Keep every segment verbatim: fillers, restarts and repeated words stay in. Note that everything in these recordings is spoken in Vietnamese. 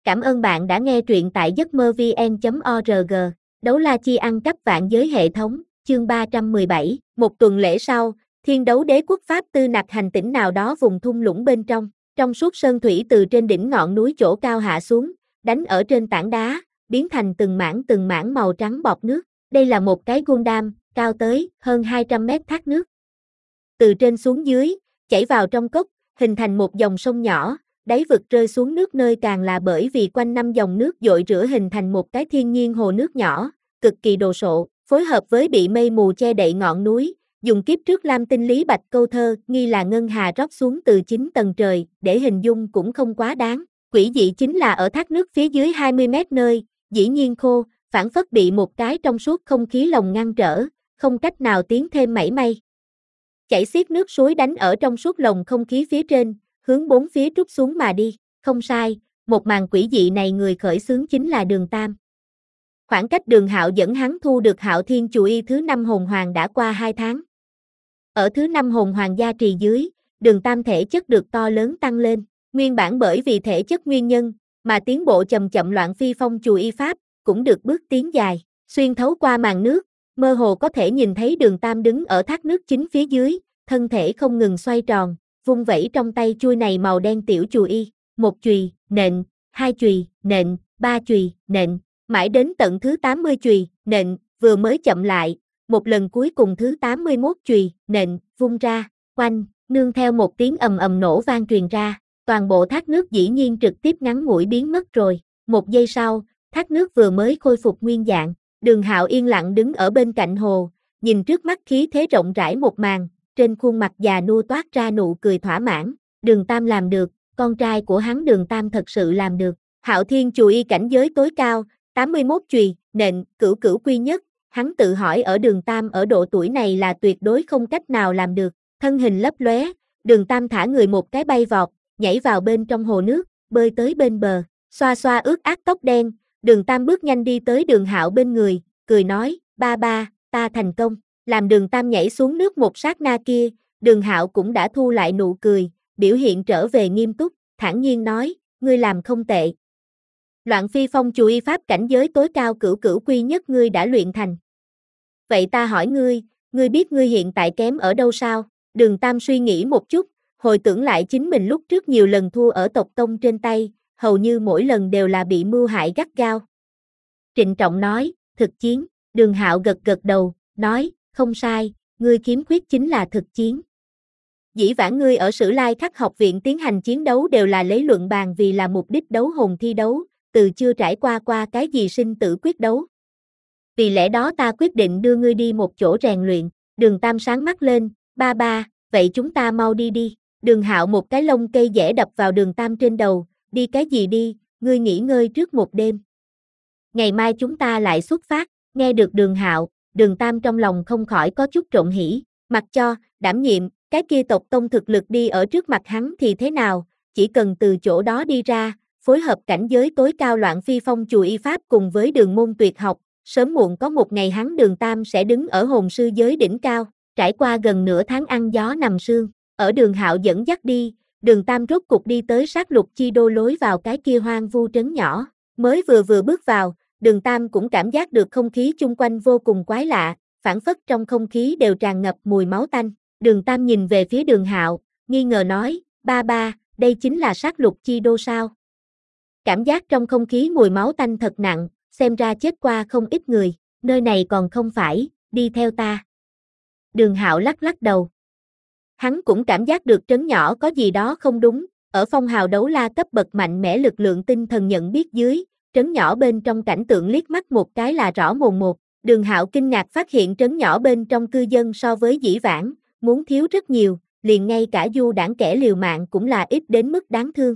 Cảm ơn bạn đã nghe truyện tại giấc mơ vn chấm org. Đấu la chi ăn cắp vạn giới hệ thống, chương ba trăm mười bảy. Một tuần lễ sau, thiên đấu đế quốc Pháp tư nặc hành tỉnh nào đó vùng thung lũng bên trong. Trong suốt sơn thủy từ trên đỉnh ngọn núi chỗ cao hạ xuống, đánh ở trên tảng đá, biến thành từng mảng từng mảng màu trắng bọt nước. Đây là một cái Gundam, cao tới hơn hai trăm mét thác nước. Từ trên xuống dưới, chảy vào trong cốc, hình thành một dòng sông nhỏ, đáy vực rơi xuống nước nơi càng là bởi vì quanh năm dòng nước dội rửa hình thành một cái thiên nhiên hồ nước nhỏ, cực kỳ đồ sộ, phối hợp với bị mây mù che đậy ngọn núi, dùng kiếp trước lam tinh lý bạch câu thơ, nghi là ngân hà rót xuống từ chín tầng trời, để hình dung cũng không quá đáng. Quỷ dị chính là ở thác nước phía dưới hai mươi mét nơi, dĩ nhiên khô, phản phất bị một cái trong suốt không khí lồng ngăn trở, không cách nào tiến thêm mảy may. Chảy xiết nước suối đánh ở trong suốt lồng không khí phía trên, hướng bốn phía trút xuống mà đi. Không sai, một màn quỷ dị này người khởi xướng chính là Đường Tam. Khoảng cách Đường Hạo dẫn hắn thu được Hạo Thiên Chù Y thứ năm hồn hoàng đã qua hai tháng. Ở thứ năm hồn hoàng gia trì dưới, Đường Tam thể chất được to lớn tăng lên, nguyên bản bởi vì thể chất nguyên nhân, mà tiến bộ chậm chậm Loạn Phi Phong Chù Y pháp, cũng được bước tiến dài, xuyên thấu qua màn nước, mơ hồ có thể nhìn thấy Đường Tam đứng ở thác nước chính phía dưới, thân thể không ngừng xoay tròn, vung vẩy trong tay chuôi này màu đen tiểu chù y, một chùy, nện, hai chùy, nện, ba chùy, nện, mãi đến tận thứ tám mươi chùy, nện, vừa mới chậm lại, một lần cuối cùng thứ tám mươi mốt chùy, nện, vung ra, oanh, nương theo một tiếng ầm ầm nổ vang truyền ra, toàn bộ thác nước dĩ nhiên trực tiếp ngắn ngủi biến mất rồi, một giây sau, thác nước vừa mới khôi phục nguyên dạng, Đường Hạo yên lặng đứng ở bên cạnh hồ, nhìn trước mắt khí thế rộng rãi một màn, trên khuôn mặt già nua toát ra nụ cười thỏa mãn, Đường Tam làm được, con trai của hắn Đường Tam thật sự làm được. Hạo Thiên Chù Y cảnh giới tối cao, tám mươi mốt chùy, nện, cửu cửu quy nhất, hắn tự hỏi ở Đường Tam ở độ tuổi này là tuyệt đối không cách nào làm được, thân hình lấp lóe, Đường Tam thả người một cái bay vọt, nhảy vào bên trong hồ nước, bơi tới bên bờ, xoa xoa ướt át tóc đen, Đường Tam bước nhanh đi tới Đường Hạo bên người, cười nói, ba ba, ta thành công. Làm Đường Tam nhảy xuống nước một sát na kia, Đường Hạo cũng đã thu lại nụ cười, biểu hiện trở về nghiêm túc, thản nhiên nói, ngươi làm không tệ. Loạn Phi Phong Chù Y pháp cảnh giới tối cao cửu cửu quy nhất ngươi đã luyện thành. Vậy ta hỏi ngươi, ngươi biết ngươi hiện tại kém ở đâu sao? Đường Tam suy nghĩ một chút, hồi tưởng lại chính mình lúc trước nhiều lần thua ở tộc tông trên tay, hầu như mỗi lần đều là bị mưu hại gắt gao. Trịnh trọng nói, thực chiến, Đường Hạo gật gật đầu, nói, không sai, ngươi khiếm khuyết chính là thực chiến. Dĩ vãng ngươi ở Sử Lai Khắc học viện tiến hành chiến đấu đều là lấy luận bàn vì là mục đích đấu hồn thi đấu, từ chưa trải qua qua cái gì sinh tử quyết đấu. Vì lẽ đó ta quyết định đưa ngươi đi một chỗ rèn luyện. Đường Tam sáng mắt lên, ba ba, vậy chúng ta mau đi đi. Đường Hạo một cái lông cây dẻ đập vào Đường Tam trên đầu, đi cái gì đi, ngươi nghỉ ngơi trước một đêm. Ngày mai chúng ta lại xuất phát. Nghe được Đường Hạo, Đường Tam trong lòng không khỏi có chút trộn hỉ, mặc cho, đảm nhiệm, cái kia tộc tông thực lực đi ở trước mặt hắn thì thế nào, chỉ cần từ chỗ đó đi ra, phối hợp cảnh giới tối cao Loạn Phi Phong Chù Y pháp cùng với đường môn tuyệt học, sớm muộn có một ngày hắn Đường Tam sẽ đứng ở hồn sư giới đỉnh cao, trải qua gần nửa tháng ăn gió nằm sương, ở Đường Hạo dẫn dắt đi, Đường Tam rốt cục đi tới sát lục chi đô lối vào cái kia hoang vu trấn nhỏ, mới vừa vừa bước vào, Đường Tam cũng cảm giác được không khí chung quanh vô cùng quái lạ, phản phất trong không khí đều tràn ngập mùi máu tanh. Đường Tam nhìn về phía Đường Hạo, nghi ngờ nói, ba ba, đây chính là sát lục chi đô sao? Cảm giác trong không khí mùi máu tanh thật nặng, xem ra chết qua không ít người, nơi này còn không phải, đi theo ta. Đường Hạo lắc lắc đầu. Hắn cũng cảm giác được trấn nhỏ có gì đó không đúng, ở phong hào đấu la cấp bậc mạnh mẽ lực lượng tinh thần nhận biết dưới, trấn nhỏ bên trong cảnh tượng liếc mắt một cái là rõ mồn một. Đường Hạo kinh ngạc phát hiện trấn nhỏ bên trong cư dân so với dĩ vãng, muốn thiếu rất nhiều, liền ngay cả du đảng kẻ liều mạng cũng là ít đến mức đáng thương.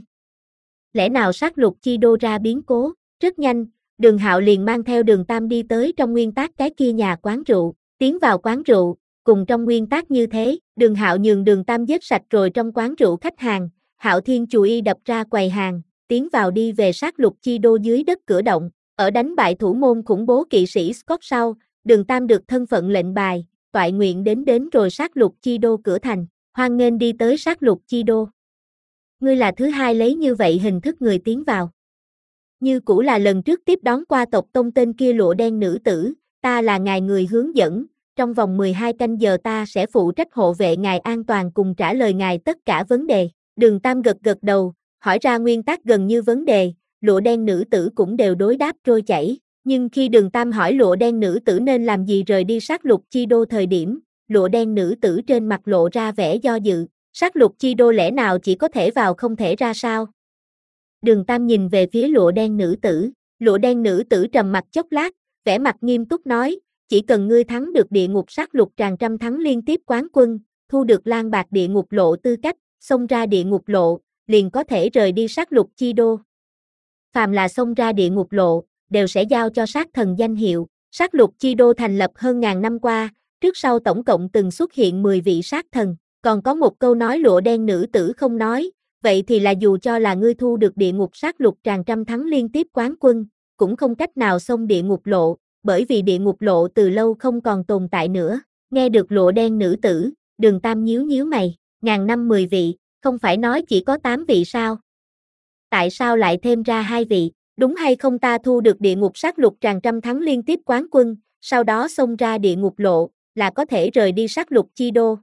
Lẽ nào sát lục chi đô ra biến cố? Rất nhanh, Đường Hạo liền mang theo Đường Tam đi tới trong nguyên tắc cái kia nhà quán rượu, tiến vào quán rượu, cùng trong nguyên tắc như thế, Đường Hạo nhường Đường Tam giết sạch rồi trong quán rượu khách hàng, Hạo Thiên Chù Y đập ra quầy hàng, tiến vào đi về sát lục chi đô dưới đất cửa động, ở đánh bại thủ môn khủng bố kỵ sĩ Scott sau, Đường Tam được thân phận lệnh bài, toại nguyện đến đến rồi sát lục chi đô cửa thành, hoan nghênh đi tới sát lục chi đô. Ngươi là thứ hai lấy như vậy hình thức người tiến vào. Như cũ là lần trước tiếp đón qua tộc tông tên kia lụa đen nữ tử, ta là ngài người hướng dẫn, trong vòng mười hai canh giờ ta sẽ phụ trách hộ vệ ngài an toàn cùng trả lời ngài tất cả vấn đề. Đường Tam gật gật đầu, hỏi ra nguyên tắc gần như vấn đề, lụa đen nữ tử cũng đều đối đáp trôi chảy. Nhưng khi Đường Tam hỏi lụa đen nữ tử nên làm gì rời đi sát lục chi đô thời điểm, lụa đen nữ tử trên mặt lộ ra vẻ do dự, sát lục chi đô lẽ nào chỉ có thể vào không thể ra sao? Đường Tam nhìn về phía lụa đen nữ tử, lụa đen nữ tử trầm mặt chốc lát, vẻ mặt nghiêm túc nói, chỉ cần ngươi thắng được địa ngục sát lục tràng trăm thắng liên tiếp quán quân, thu được lan bạc địa ngục lộ tư cách, xông ra địa ngục lộ, liền có thể rời đi sát lục chi đô. Phàm là xông ra địa ngục lộ, đều sẽ giao cho sát thần danh hiệu. Sát lục chi đô thành lập hơn ngàn năm qua, trước sau tổng cộng từng xuất hiện mười vị sát thần, còn có một câu nói lụa đen nữ tử không nói, vậy thì là dù cho là ngươi thu được địa ngục sát lục tràng trăm thắng liên tiếp quán quân, cũng không cách nào xông địa ngục lộ, bởi vì địa ngục lộ từ lâu không còn tồn tại nữa. Nghe được lụa đen nữ tử, Đường Tam nhíu nhíu mày, ngàn năm mười vị, không phải nói chỉ có tám vị sao? Tại sao lại thêm ra hai vị? Đúng hay không ta thu được địa ngục sát lục tràng trăm thắng liên tiếp quán quân, sau đó xông ra địa ngục lộ, là có thể rời đi sát lục chi đô?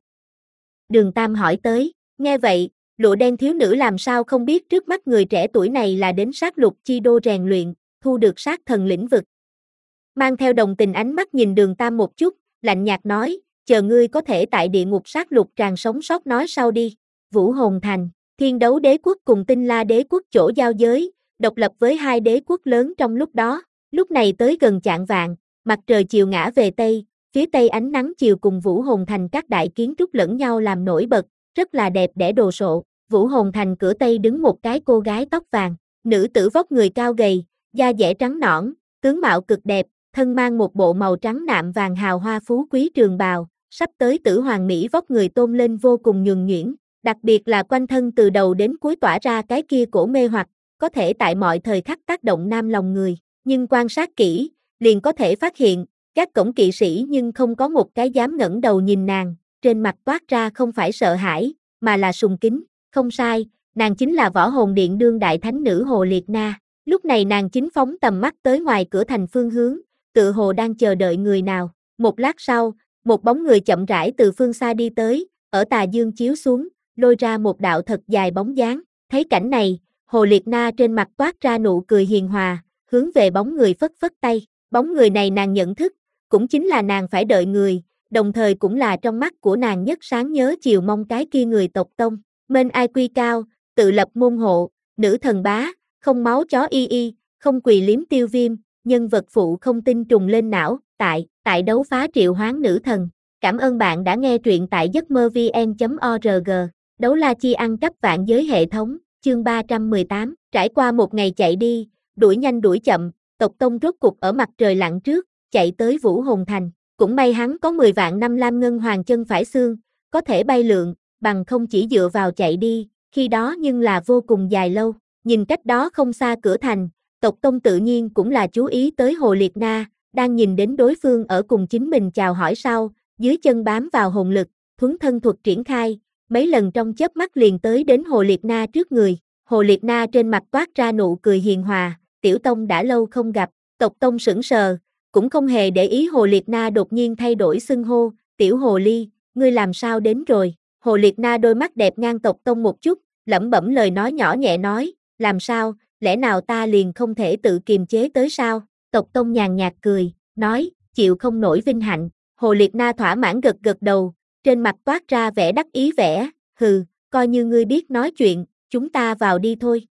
Đường Tam hỏi tới, nghe vậy, lụa đen thiếu nữ làm sao không biết trước mắt người trẻ tuổi này là đến sát lục chi đô rèn luyện, thu được sát thần lĩnh vực. Mang theo đồng tình ánh mắt nhìn Đường Tam một chút, lạnh nhạt nói, chờ ngươi có thể tại địa ngục sát lục tràng sống sót nói sau đi. Vũ Hồn Thành, Thiên Đấu Đế quốc cùng Tinh La Đế quốc chỗ giao giới, độc lập với hai đế quốc lớn trong lúc đó. Lúc này tới gần chạng vạng, mặt trời chiều ngã về Tây, phía Tây ánh nắng chiều cùng Vũ Hồn Thành các đại kiến trúc lẫn nhau làm nổi bật, rất là đẹp đẽ đồ sộ. Vũ Hồn Thành cửa Tây đứng một cái cô gái tóc vàng, nữ tử vóc người cao gầy, da dẻ trắng nõn, tướng mạo cực đẹp, thân mang một bộ màu trắng nạm vàng hào hoa phú quý trường bào, sắp tới tử hoàng mỹ vóc người tôn lên vô cùng nhuần nhuyễn, đặc biệt là quanh thân từ đầu đến cuối tỏa ra cái kia cổ mê hoặc, có thể tại mọi thời khắc tác động nam lòng người, nhưng quan sát kỹ, liền có thể phát hiện, các cổng kỵ sĩ nhưng không có một cái dám ngẩng đầu nhìn nàng, trên mặt toát ra không phải sợ hãi, mà là sùng kính, không sai, nàng chính là Võ Hồn Điện đương đại thánh nữ Hồ Liệt Na, lúc này nàng chính phóng tầm mắt tới ngoài cửa thành phương hướng, tựa hồ đang chờ đợi người nào, một lát sau, một bóng người chậm rãi từ phương xa đi tới, ở tà dương chiếu xuống, lôi ra một đạo thật dài bóng dáng, thấy cảnh này, Hồ Liệt Na trên mặt toát ra nụ cười hiền hòa, hướng về bóng người phất phất tay, bóng người này nàng nhận thức, cũng chính là nàng phải đợi người, đồng thời cũng là trong mắt của nàng nhất sáng nhớ chiều mong cái kia người tộc tông, Mên Ai Quy cao, tự lập môn hộ, nữ thần bá, không máu chó y y, không quỳ liếm tiêu viêm, nhân vật phụ không tin trùng lên não, tại, tại đấu phá triệu hoán nữ thần. Cảm ơn bạn đã nghe truyện tại giấc mơ vn chấm org, đấu la chi ăn cắp vạn giới hệ thống, chương ba trăm mười tám, trải qua một ngày chạy đi, đuổi nhanh đuổi chậm, tộc tông rốt cục ở mặt trời lặn trước, chạy tới Vũ Hồn Thành, cũng may hắn có mười vạn năm lam ngân hoàng chân phải xương, có thể bay lượn, bằng không chỉ dựa vào chạy đi, khi đó nhưng là vô cùng dài lâu, nhìn cách đó không xa cửa thành, tộc tông tự nhiên cũng là chú ý tới Hồ Liệt Na, đang nhìn đến đối phương ở cùng chính mình chào hỏi sau, dưới chân bám vào hồn lực, thuấn thân thuật triển khai, mấy lần trong chớp mắt liền tới đến Hồ Liệt Na trước người, Hồ Liệt Na trên mặt toát ra nụ cười hiền hòa, tiểu tông đã lâu không gặp, tộc tông sững sờ, cũng không hề để ý Hồ Liệt Na đột nhiên thay đổi xưng hô, tiểu hồ ly, ngươi làm sao đến rồi, Hồ Liệt Na đôi mắt đẹp ngang tộc tông một chút, lẩm bẩm lời nói nhỏ nhẹ nói, làm sao, lẽ nào ta liền không thể tự kiềm chế tới sao, tộc tông nhàn nhạt cười, nói, chịu không nổi vinh hạnh, Hồ Liệt Na thỏa mãn gật gật đầu, trên mặt toát ra vẻ đắc ý vẻ, hừ, coi như ngươi biết nói chuyện, chúng ta vào đi thôi.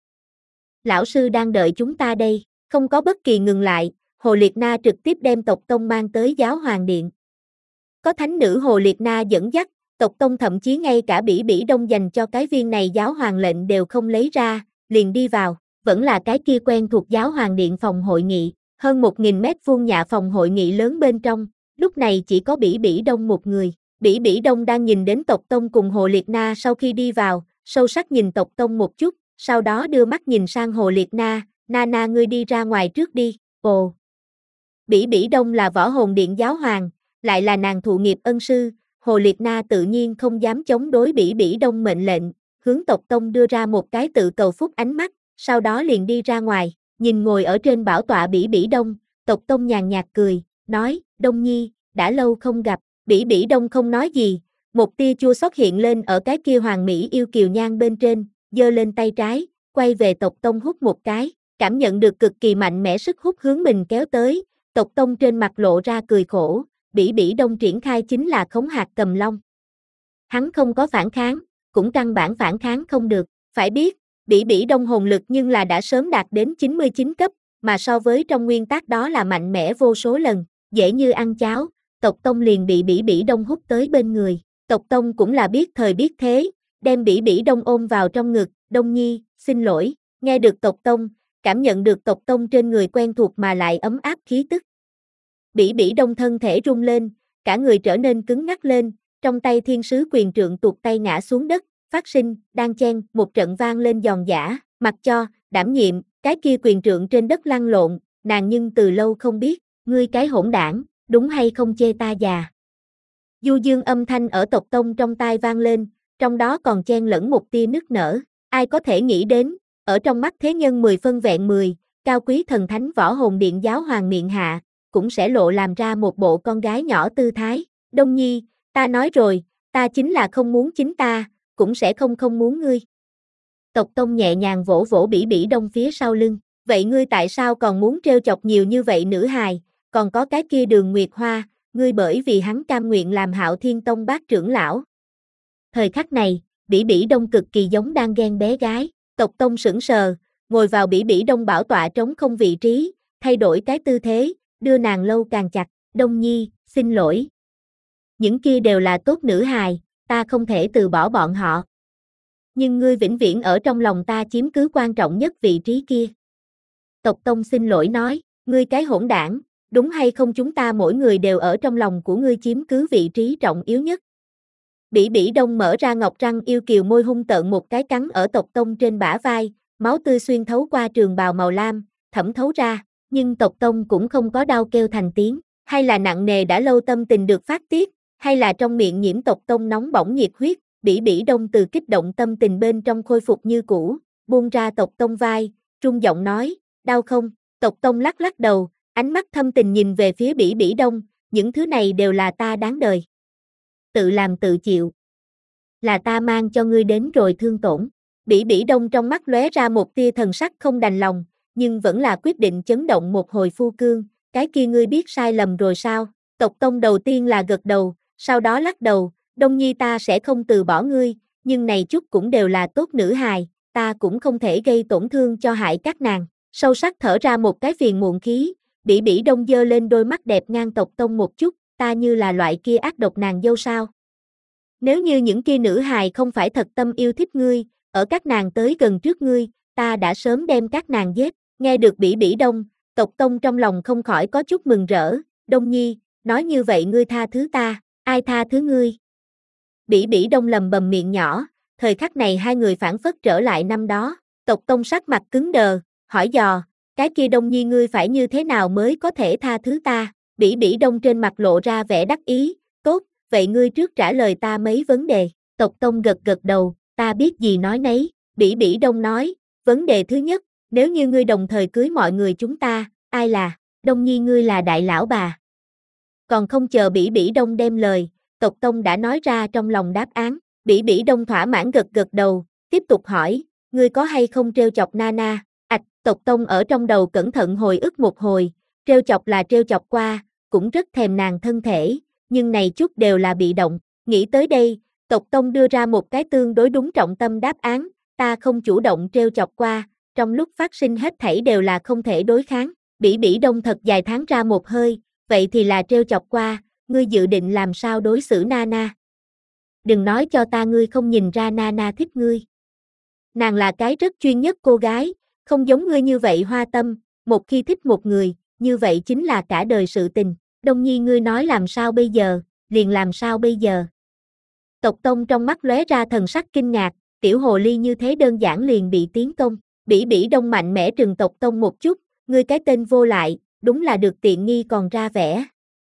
Lão sư đang đợi chúng ta đây, không có bất kỳ ngừng lại, Hồ Liệt Na trực tiếp đem tộc tông mang tới giáo hoàng điện. Có thánh nữ Hồ Liệt Na dẫn dắt, tộc tông thậm chí ngay cả bỉ bỉ đông dành cho cái viên này giáo hoàng lệnh đều không lấy ra, liền đi vào, vẫn là cái kia quen thuộc giáo hoàng điện phòng hội nghị, hơn một nghìn mét vuông nhà phòng hội nghị lớn bên trong, lúc này chỉ có bỉ bỉ đông một người, bỉ bỉ đông đang nhìn đến tộc tông cùng Hồ Liệt Na sau khi đi vào, sâu sắc nhìn tộc tông một chút, sau đó đưa mắt nhìn sang Hồ Liệt Na, na na ngươi đi ra ngoài trước đi, ồ. Bỉ bỉ đông là Võ Hồn Điện giáo hoàng, lại là nàng thụ nghiệp ân sư, Hồ Liệt Na tự nhiên không dám chống đối bỉ bỉ đông mệnh lệnh, hướng tộc tông đưa ra một cái tự cầu phúc ánh mắt, sau đó liền đi ra ngoài, nhìn ngồi ở trên bảo tọa Bỉ Bỉ Đông, Tộc Tông nhàn nhạt cười, nói, Đông Nhi, đã lâu không gặp, Bỉ Bỉ Đông không nói gì, một tia chua xót hiện lên ở cái kia hoàng mỹ yêu kiều nhan bên trên, giơ lên tay trái, quay về Tộc Tông hút một cái, cảm nhận được cực kỳ mạnh mẽ sức hút hướng mình kéo tới, Tộc Tông trên mặt lộ ra cười khổ, Bỉ Bỉ Đông triển khai chính là khống hạt cầm long. Hắn không có phản kháng, cũng căn bản phản kháng không được, phải biết, Bỉ Bỉ Đông hồn lực nhưng là đã sớm đạt đến chín mươi chín cấp, mà so với trong nguyên tắc đó là mạnh mẽ vô số lần, dễ như ăn cháo, Tộc Tông liền bị Bỉ Bỉ Đông hút tới bên người, Tộc Tông cũng là biết thời biết thế, đem Bỉ Bỉ Đông ôm vào trong ngực, Đông Nhi, xin lỗi, nghe được Tộc Tông, cảm nhận được Tộc Tông trên người quen thuộc mà lại ấm áp khí tức. Bỉ Bỉ Đông thân thể rung lên, cả người trở nên cứng ngắc lên, trong tay thiên sứ quyền trượng tuột tay ngã xuống đất, phát sinh, đang chen, một trận vang lên giòn giã, mặc cho, đảm nhiệm, cái kia quyền trượng trên đất lăn lộn, nàng nhưng từ lâu không biết, ngươi cái hỗn đảng, đúng hay không chê ta già. Du dương âm thanh ở Tộc Tông trong tai vang lên, trong đó còn chen lẫn một tia nức nở, ai có thể nghĩ đến, ở trong mắt thế nhân mười phân vẹn mười, cao quý thần thánh võ hồn điện giáo hoàng miệng hạ, cũng sẽ lộ làm ra một bộ con gái nhỏ tư thái, Đông Nhi, ta nói rồi, ta chính là không muốn chính ta, cũng sẽ không không muốn ngươi. Tộc Tông nhẹ nhàng vỗ vỗ Bỉ Bỉ Đông phía sau lưng, vậy ngươi tại sao còn muốn trêu chọc nhiều như vậy nữ hài, còn có cái kia Đường Nguyệt Hoa, ngươi bởi vì hắn cam nguyện làm Hạo Thiên Tông bác trưởng lão. Thời khắc này, Bỉ Bỉ Đông cực kỳ giống đang ghen bé gái, Tộc Tông sững sờ, ngồi vào Bỉ Bỉ Đông bảo tọa trống không vị trí, thay đổi cái tư thế, đưa nàng lâu càng chặt, Đông Nhi, xin lỗi. Những kia đều là tốt nữ hài, ta không thể từ bỏ bọn họ. Nhưng ngươi vĩnh viễn ở trong lòng ta chiếm cứ quan trọng nhất vị trí kia. Tộc Tông xin lỗi nói, ngươi cái hỗn đảng, đúng hay không chúng ta mỗi người đều ở trong lòng của ngươi chiếm cứ vị trí trọng yếu nhất. Bỉ Bỉ Đông mở ra ngọc răng yêu kiều môi hung tợn một cái cắn ở Tộc Tông trên bả vai, máu tươi xuyên thấu qua trường bào màu lam, thẩm thấu ra, nhưng Tộc Tông cũng không có đau kêu thành tiếng, hay là nặng nề đã lâu tâm tình được phát tiết, hay là trong miệng nhiễm Tộc Tông nóng bỏng nhiệt huyết, Bỉ Bỉ Đông từ kích động tâm tình bên trong khôi phục như cũ, buông ra Tộc Tông vai, trung giọng nói, đau không? Tộc Tông lắc lắc đầu, ánh mắt thâm tình nhìn về phía Bỉ Bỉ Đông, những thứ này đều là ta đáng đời. Tự làm tự chịu. Là ta mang cho ngươi đến rồi thương tổn. Bỉ Bỉ Đông trong mắt lóe ra một tia thần sắc không đành lòng, nhưng vẫn là quyết định chấn động một hồi phu cương, cái kia ngươi biết sai lầm rồi sao? Tộc Tông đầu tiên là gật đầu, sau đó lắc đầu, Đông Nhi ta sẽ không từ bỏ ngươi, nhưng này chút cũng đều là tốt nữ hài, ta cũng không thể gây tổn thương cho hại các nàng. Sâu sắc thở ra một cái phiền muộn khí, Bỉ Bỉ Đông giơ lên đôi mắt đẹp ngang Tộc Tông một chút, ta như là loại kia ác độc nàng dâu sao? Nếu như những kia nữ hài không phải thật tâm yêu thích ngươi, ở các nàng tới gần trước ngươi, ta đã sớm đem các nàng giết. Nghe được Bỉ Bỉ Đông, Tộc Tông trong lòng không khỏi có chút mừng rỡ, Đông Nhi, nói như vậy ngươi tha thứ ta, ai tha thứ ngươi? Bỉ Bỉ Đông lầm bầm miệng nhỏ, thời khắc này hai người phản phất trở lại năm đó, Tộc Tông sắc mặt cứng đờ, hỏi dò, cái kia Đông Nhi ngươi phải như thế nào mới có thể tha thứ ta? Bỉ Bỉ Đông trên mặt lộ ra vẻ đắc ý, tốt, vậy ngươi trước trả lời ta mấy vấn đề. Tộc Tông gật gật đầu, ta biết gì nói nấy. Bỉ Bỉ Đông nói, vấn đề thứ nhất, nếu như ngươi đồng thời cưới mọi người chúng ta, ai là? Đông Nhi ngươi là đại lão bà. Còn không chờ Bỉ Bỉ Đông đem lời, Tộc Tông đã nói ra trong lòng đáp án. Bỉ Bỉ Đông thỏa mãn gật gật đầu, tiếp tục hỏi, ngươi có hay không trêu chọc Nana? Ảch, Tộc Tông ở trong đầu cẩn thận hồi ức một hồi, trêu chọc là trêu chọc qua, cũng rất thèm nàng thân thể, nhưng này chút đều là bị động. Nghĩ tới đây, Tộc Tông đưa ra một cái tương đối đúng trọng tâm đáp án, ta không chủ động trêu chọc qua, trong lúc phát sinh hết thảy đều là không thể đối kháng. Bỉ Bỉ Đông thật dài tháng ra một hơi, vậy thì là trêu chọc qua, ngươi dự định làm sao đối xử Nana? Đừng nói cho ta ngươi không nhìn ra Nana thích ngươi. Nàng là cái rất chuyên nhất cô gái, không giống ngươi như vậy hoa tâm, một khi thích một người, như vậy chính là cả đời sự tình. Đông Nhi ngươi nói làm sao bây giờ, liền làm sao bây giờ? Tộc Tông trong mắt lóe ra thần sắc kinh ngạc, tiểu hồ ly như thế đơn giản liền bị tiến công. Bỉ Bỉ Đông mạnh mẽ trừng Tộc Tông một chút, ngươi cái tên vô lại, đúng là được tiện nghi còn ra vẻ.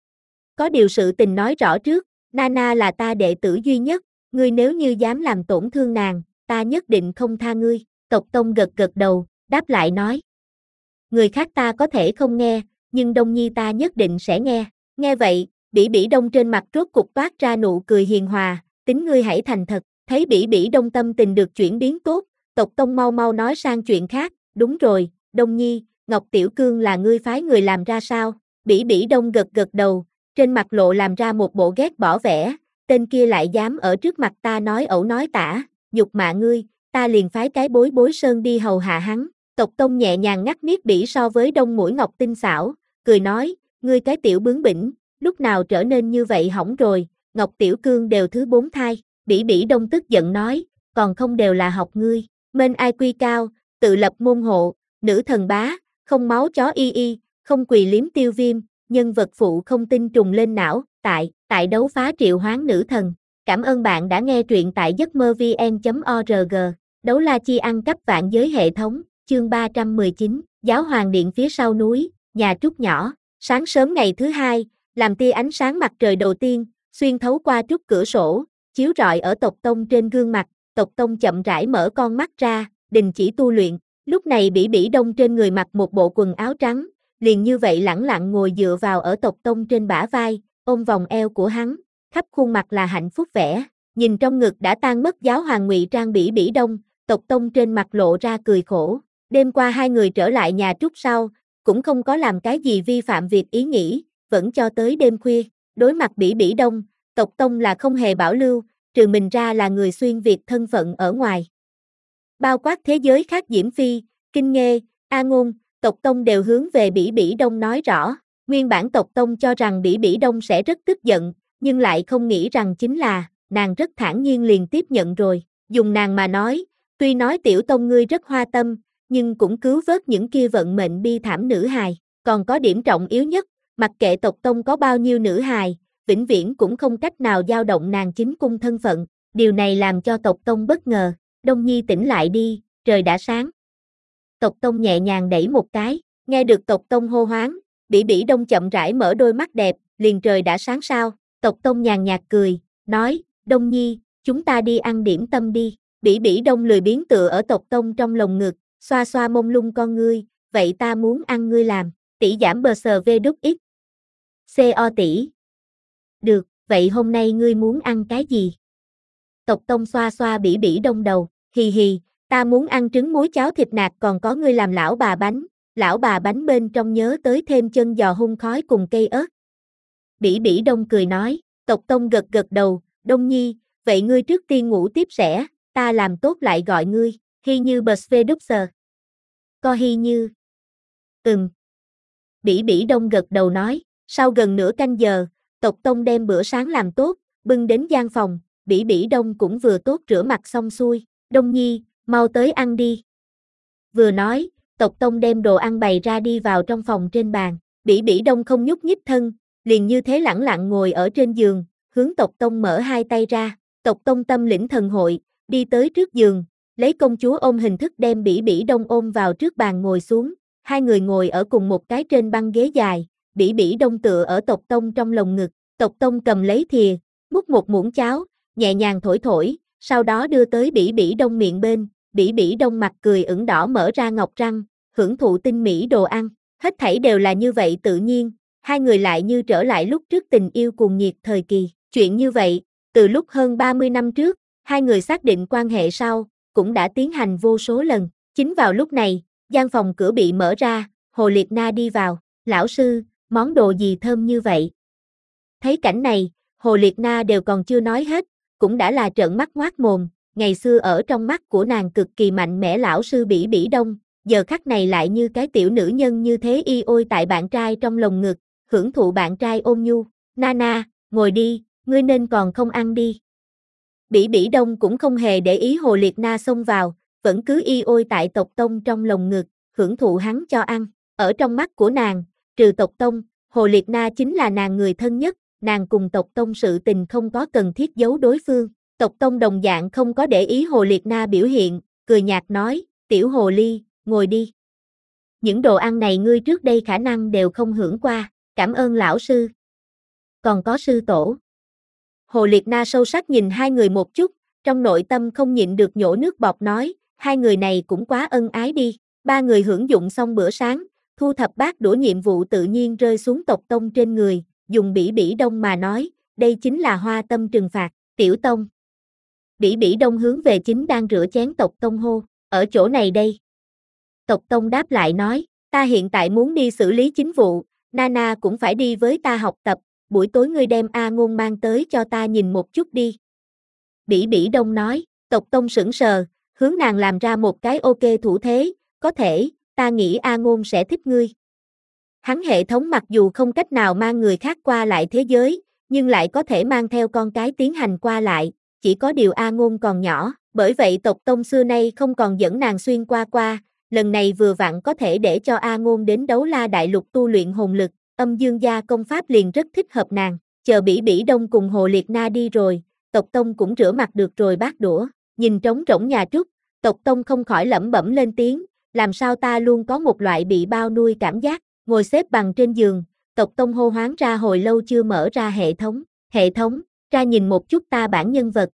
Có điều sự tình nói rõ trước, Nana là ta đệ tử duy nhất, ngươi nếu như dám làm tổn thương nàng, ta nhất định không tha ngươi. Tộc Tông gật gật đầu, đáp lại nói. người khác ta có thể không nghe, nhưng Đông Nhi ta nhất định sẽ nghe. Nghe vậy, Bỉ Bỉ Đông trên mặt rốt cục toát ra nụ cười hiền hòa, tính ngươi hãy thành thật. Thấy Bỉ Bỉ Đông tâm tình được chuyển biến tốt, Tộc Tông mau mau nói sang chuyện khác. Đúng rồi, Đông Nhi, Ngọc Tiểu Cương là ngươi phái người làm ra sao? Bỉ Bỉ Đông gật gật đầu, trên mặt lộ làm ra một bộ ghét bỏ vẻ. Tên kia lại dám ở trước mặt ta nói ẩu nói tả, nhục mạ ngươi, ta liền phái cái bối bối sơn đi hầu hạ hắn. Tộc Tông nhẹ nhàng ngắt Niết Bỉ so với Đông Mũi Ngọc tinh xảo, cười nói, ngươi cái tiểu bướng bỉnh, lúc nào trở nên như vậy hỏng rồi, Ngọc Tiểu Cương đều thứ bốn thai. Bỉ Bỉ Đông tức giận nói, còn không đều là học ngươi, Mên ai quy cao, tự lập môn hộ, nữ thần bá, không máu chó y y, không quỳ liếm tiêu viêm, nhân vật phụ không tinh trùng lên não, tại, tại đấu phá triệu hoán nữ thần. Cảm ơn bạn đã nghe truyện tại giấc mơ vê en chấm org, đấu la chi ăn cắp vạn giới hệ thống, chương ba trăm mười chín, giáo hoàng điện phía sau núi, nhà trúc nhỏ. Sáng sớm ngày thứ hai, làm tia ánh sáng mặt trời đầu tiên, xuyên thấu qua trúc cửa sổ, chiếu rọi ở Tộc Tông trên gương mặt. Tộc Tông chậm rãi mở con mắt ra, đình chỉ tu luyện. Lúc này Bỉ Bỉ Đông trên người mặc một bộ quần áo trắng, liền như vậy lẳng lặng ngồi dựa vào ở Tộc Tông trên bả vai, ôm vòng eo của hắn, khắp khuôn mặt là hạnh phúc vẻ. Nhìn trong ngực đã tan mất giáo hoàng ngụy trang Bỉ Bỉ Đông, Tộc Tông trên mặt lộ ra cười khổ. Đêm qua hai người trở lại nhà trúc sau, cũng không có làm cái gì vi phạm việc ý nghĩ, vẫn cho tới đêm khuya. Đối mặt Bỉ Bỉ Đông, Tộc Tông là không hề bảo lưu, trừ mình ra là người xuyên Việt thân phận ở ngoài. Bao quát thế giới khác Diễm Phi, Kinh Nghê, A Ngôn, Tộc Tông đều hướng về Bỉ Bỉ Đông nói rõ. Nguyên bản Tộc Tông cho rằng Bỉ Bỉ Đông sẽ rất tức giận, nhưng lại không nghĩ rằng chính là, nàng rất thản nhiên liền tiếp nhận rồi. Dùng nàng mà nói, tuy nói Tiểu Tông ngươi rất hoa tâm, nhưng cũng cứu vớt những kia vận mệnh bi thảm nữ hài. Còn có điểm trọng yếu nhất, mặc kệ Tộc Tông có bao nhiêu nữ hài, vĩnh viễn cũng không cách nào dao động nàng chính cung thân phận. Điều này làm cho Tộc Tông bất ngờ. Đông Nhi tỉnh lại đi, trời đã sáng. Tộc Tông nhẹ nhàng đẩy một cái, nghe được Tộc Tông hô hoán, Bỉ Bỉ Đông chậm rãi mở đôi mắt đẹp, liền trời đã sáng sao. Tộc Tông nhàn nhạt cười, nói, Đông Nhi, chúng ta đi ăn điểm tâm đi. Bỉ Bỉ Đông lười biếng tựa ở Tộc Tông trong lồng ngực, xoa xoa mông lung con ngươi, vậy ta muốn ăn ngươi làm. Tỷ giảm bờ sờ vê đúc x. Co tỷ. Được, vậy hôm nay ngươi muốn ăn cái gì? Tộc Tông xoa xoa Bỉ Bỉ Đông đầu, hì hì, ta muốn ăn trứng muối cháo thịt nạc còn có ngươi làm lão bà bánh. Lão bà bánh bên trong nhớ tới thêm chân giò hun khói cùng cây ớt. Bỉ Bỉ Đông cười nói, Tộc Tông gật gật đầu, Đông Nhi, vậy ngươi trước tiên ngủ tiếp sẽ, ta làm tốt lại gọi ngươi, Hy Như bờ svê đúc sờ. Co Hy Như. Ừm. Bỉ Bỉ Đông gật đầu nói, sau gần nửa canh giờ, Tộc Tông đem bữa sáng làm tốt, bưng đến gian phòng, Bỉ Bỉ Đông cũng vừa tốt rửa mặt xong xuôi, Đông Nhi, mau tới ăn đi. Vừa nói, Tộc Tông đem đồ ăn bày ra đi vào trong phòng trên bàn, Bỉ Bỉ Đông không nhúc nhích thân, liền như thế lẳng lặng ngồi ở trên giường, hướng Tộc Tông mở hai tay ra. Tộc Tông tâm lĩnh thần hội, đi tới trước giường, lấy công chúa ôm hình thức đem Bỉ Bỉ Đông ôm vào trước bàn ngồi xuống, hai người ngồi ở cùng một cái trên băng ghế dài, Bỉ Bỉ Đông tựa ở Tộc Tông trong lồng ngực. Tộc Tông cầm lấy thìa, múc một muỗng cháo, nhẹ nhàng thổi thổi, sau đó đưa tới Bỉ Bỉ Đông miệng bên. Bỉ Bỉ Đông mặt cười ửng đỏ mở ra ngọc răng, hưởng thụ tinh mỹ đồ ăn. Hết thảy đều là như vậy tự nhiên, hai người lại như trở lại lúc trước tình yêu cuồng nhiệt thời kỳ. Chuyện như vậy, từ lúc hơn ba mươi năm trước, hai người xác định quan hệ sau, cũng đã tiến hành vô số lần. Chính vào lúc này, gian phòng cửa bị mở ra, Hồ Liệt Na đi vào. Lão sư, món đồ gì thơm như vậy? Thấy cảnh này, Hồ Liệt Na đều còn chưa nói hết, cũng đã là trợn mắt ngoác mồm. Ngày xưa ở trong mắt của nàng cực kỳ mạnh mẽ lão sư Bỉ Bỉ Đông, giờ khắc này lại như cái tiểu nữ nhân như thế y ôi tại bạn trai trong lồng ngực, hưởng thụ bạn trai ôm nhu. Nana, ngồi đi, ngươi nên còn không ăn đi. Bỉ Bỉ Đông cũng không hề để ý Hồ Liệt Na xông vào, vẫn cứ y ôi tại Tộc Tông trong lồng ngực, hưởng thụ hắn cho ăn. Ở trong mắt của nàng, trừ Tộc Tông, Hồ Liệt Na chính là nàng người thân nhất, nàng cùng Tộc Tông sự tình không có cần thiết giấu đối phương. Tộc Tông đồng dạng không có để ý Hồ Liệt Na biểu hiện, cười nhạt nói, tiểu hồ ly, ngồi đi. Những đồ ăn này ngươi trước đây khả năng đều không hưởng qua, cảm ơn lão sư. Còn có sư tổ. Hồ Liệt Na sâu sắc nhìn hai người một chút, trong nội tâm không nhịn được nhổ nước bọt nói, hai người này cũng quá ân ái đi. Ba người hưởng dụng xong bữa sáng, Thu thập bát đũa nhiệm vụ tự nhiên rơi xuống tộc tông trên người, dùng bỉ bỉ đông mà nói, đây chính là hoa tâm trừng phạt, tiểu tông. Bỉ bỉ đông hướng về chính đang rửa chén tộc tông hô, ở chỗ này đây. Tộc tông đáp lại nói, ta hiện tại muốn đi xử lý chính vụ, Nana cũng phải đi với ta học tập, buổi tối ngươi đem A Ngôn mang tới cho ta nhìn một chút đi. Bỉ bỉ đông nói, tộc tông sững sờ, hướng nàng làm ra một cái ok thủ thế, có thể, ta nghĩ A Ngôn sẽ thích ngươi. Hắn hệ thống mặc dù không cách nào mang người khác qua lại thế giới, nhưng lại có thể mang theo con cái tiến hành qua lại, chỉ có điều A Ngôn còn nhỏ, bởi vậy tộc tông xưa nay không còn dẫn nàng xuyên qua qua, lần này vừa vặn có thể để cho A Ngôn đến Đấu La Đại Lục tu luyện hồn lực, âm dương gia công pháp liền rất thích hợp nàng, chờ bỉ bỉ đông cùng Hồ Liệt Na đi rồi, tộc tông cũng rửa mặt được rồi bát đũa, nhìn trống rỗng nhà trúc, tộc tông không khỏi lẩm bẩm lên tiếng, làm sao ta luôn có một loại bị bao nuôi cảm giác, ngồi xếp bằng trên giường, tộc tông hô hoáng ra hồi lâu chưa mở ra hệ thống, hệ thống, ra nhìn một chút ta bản nhân vật.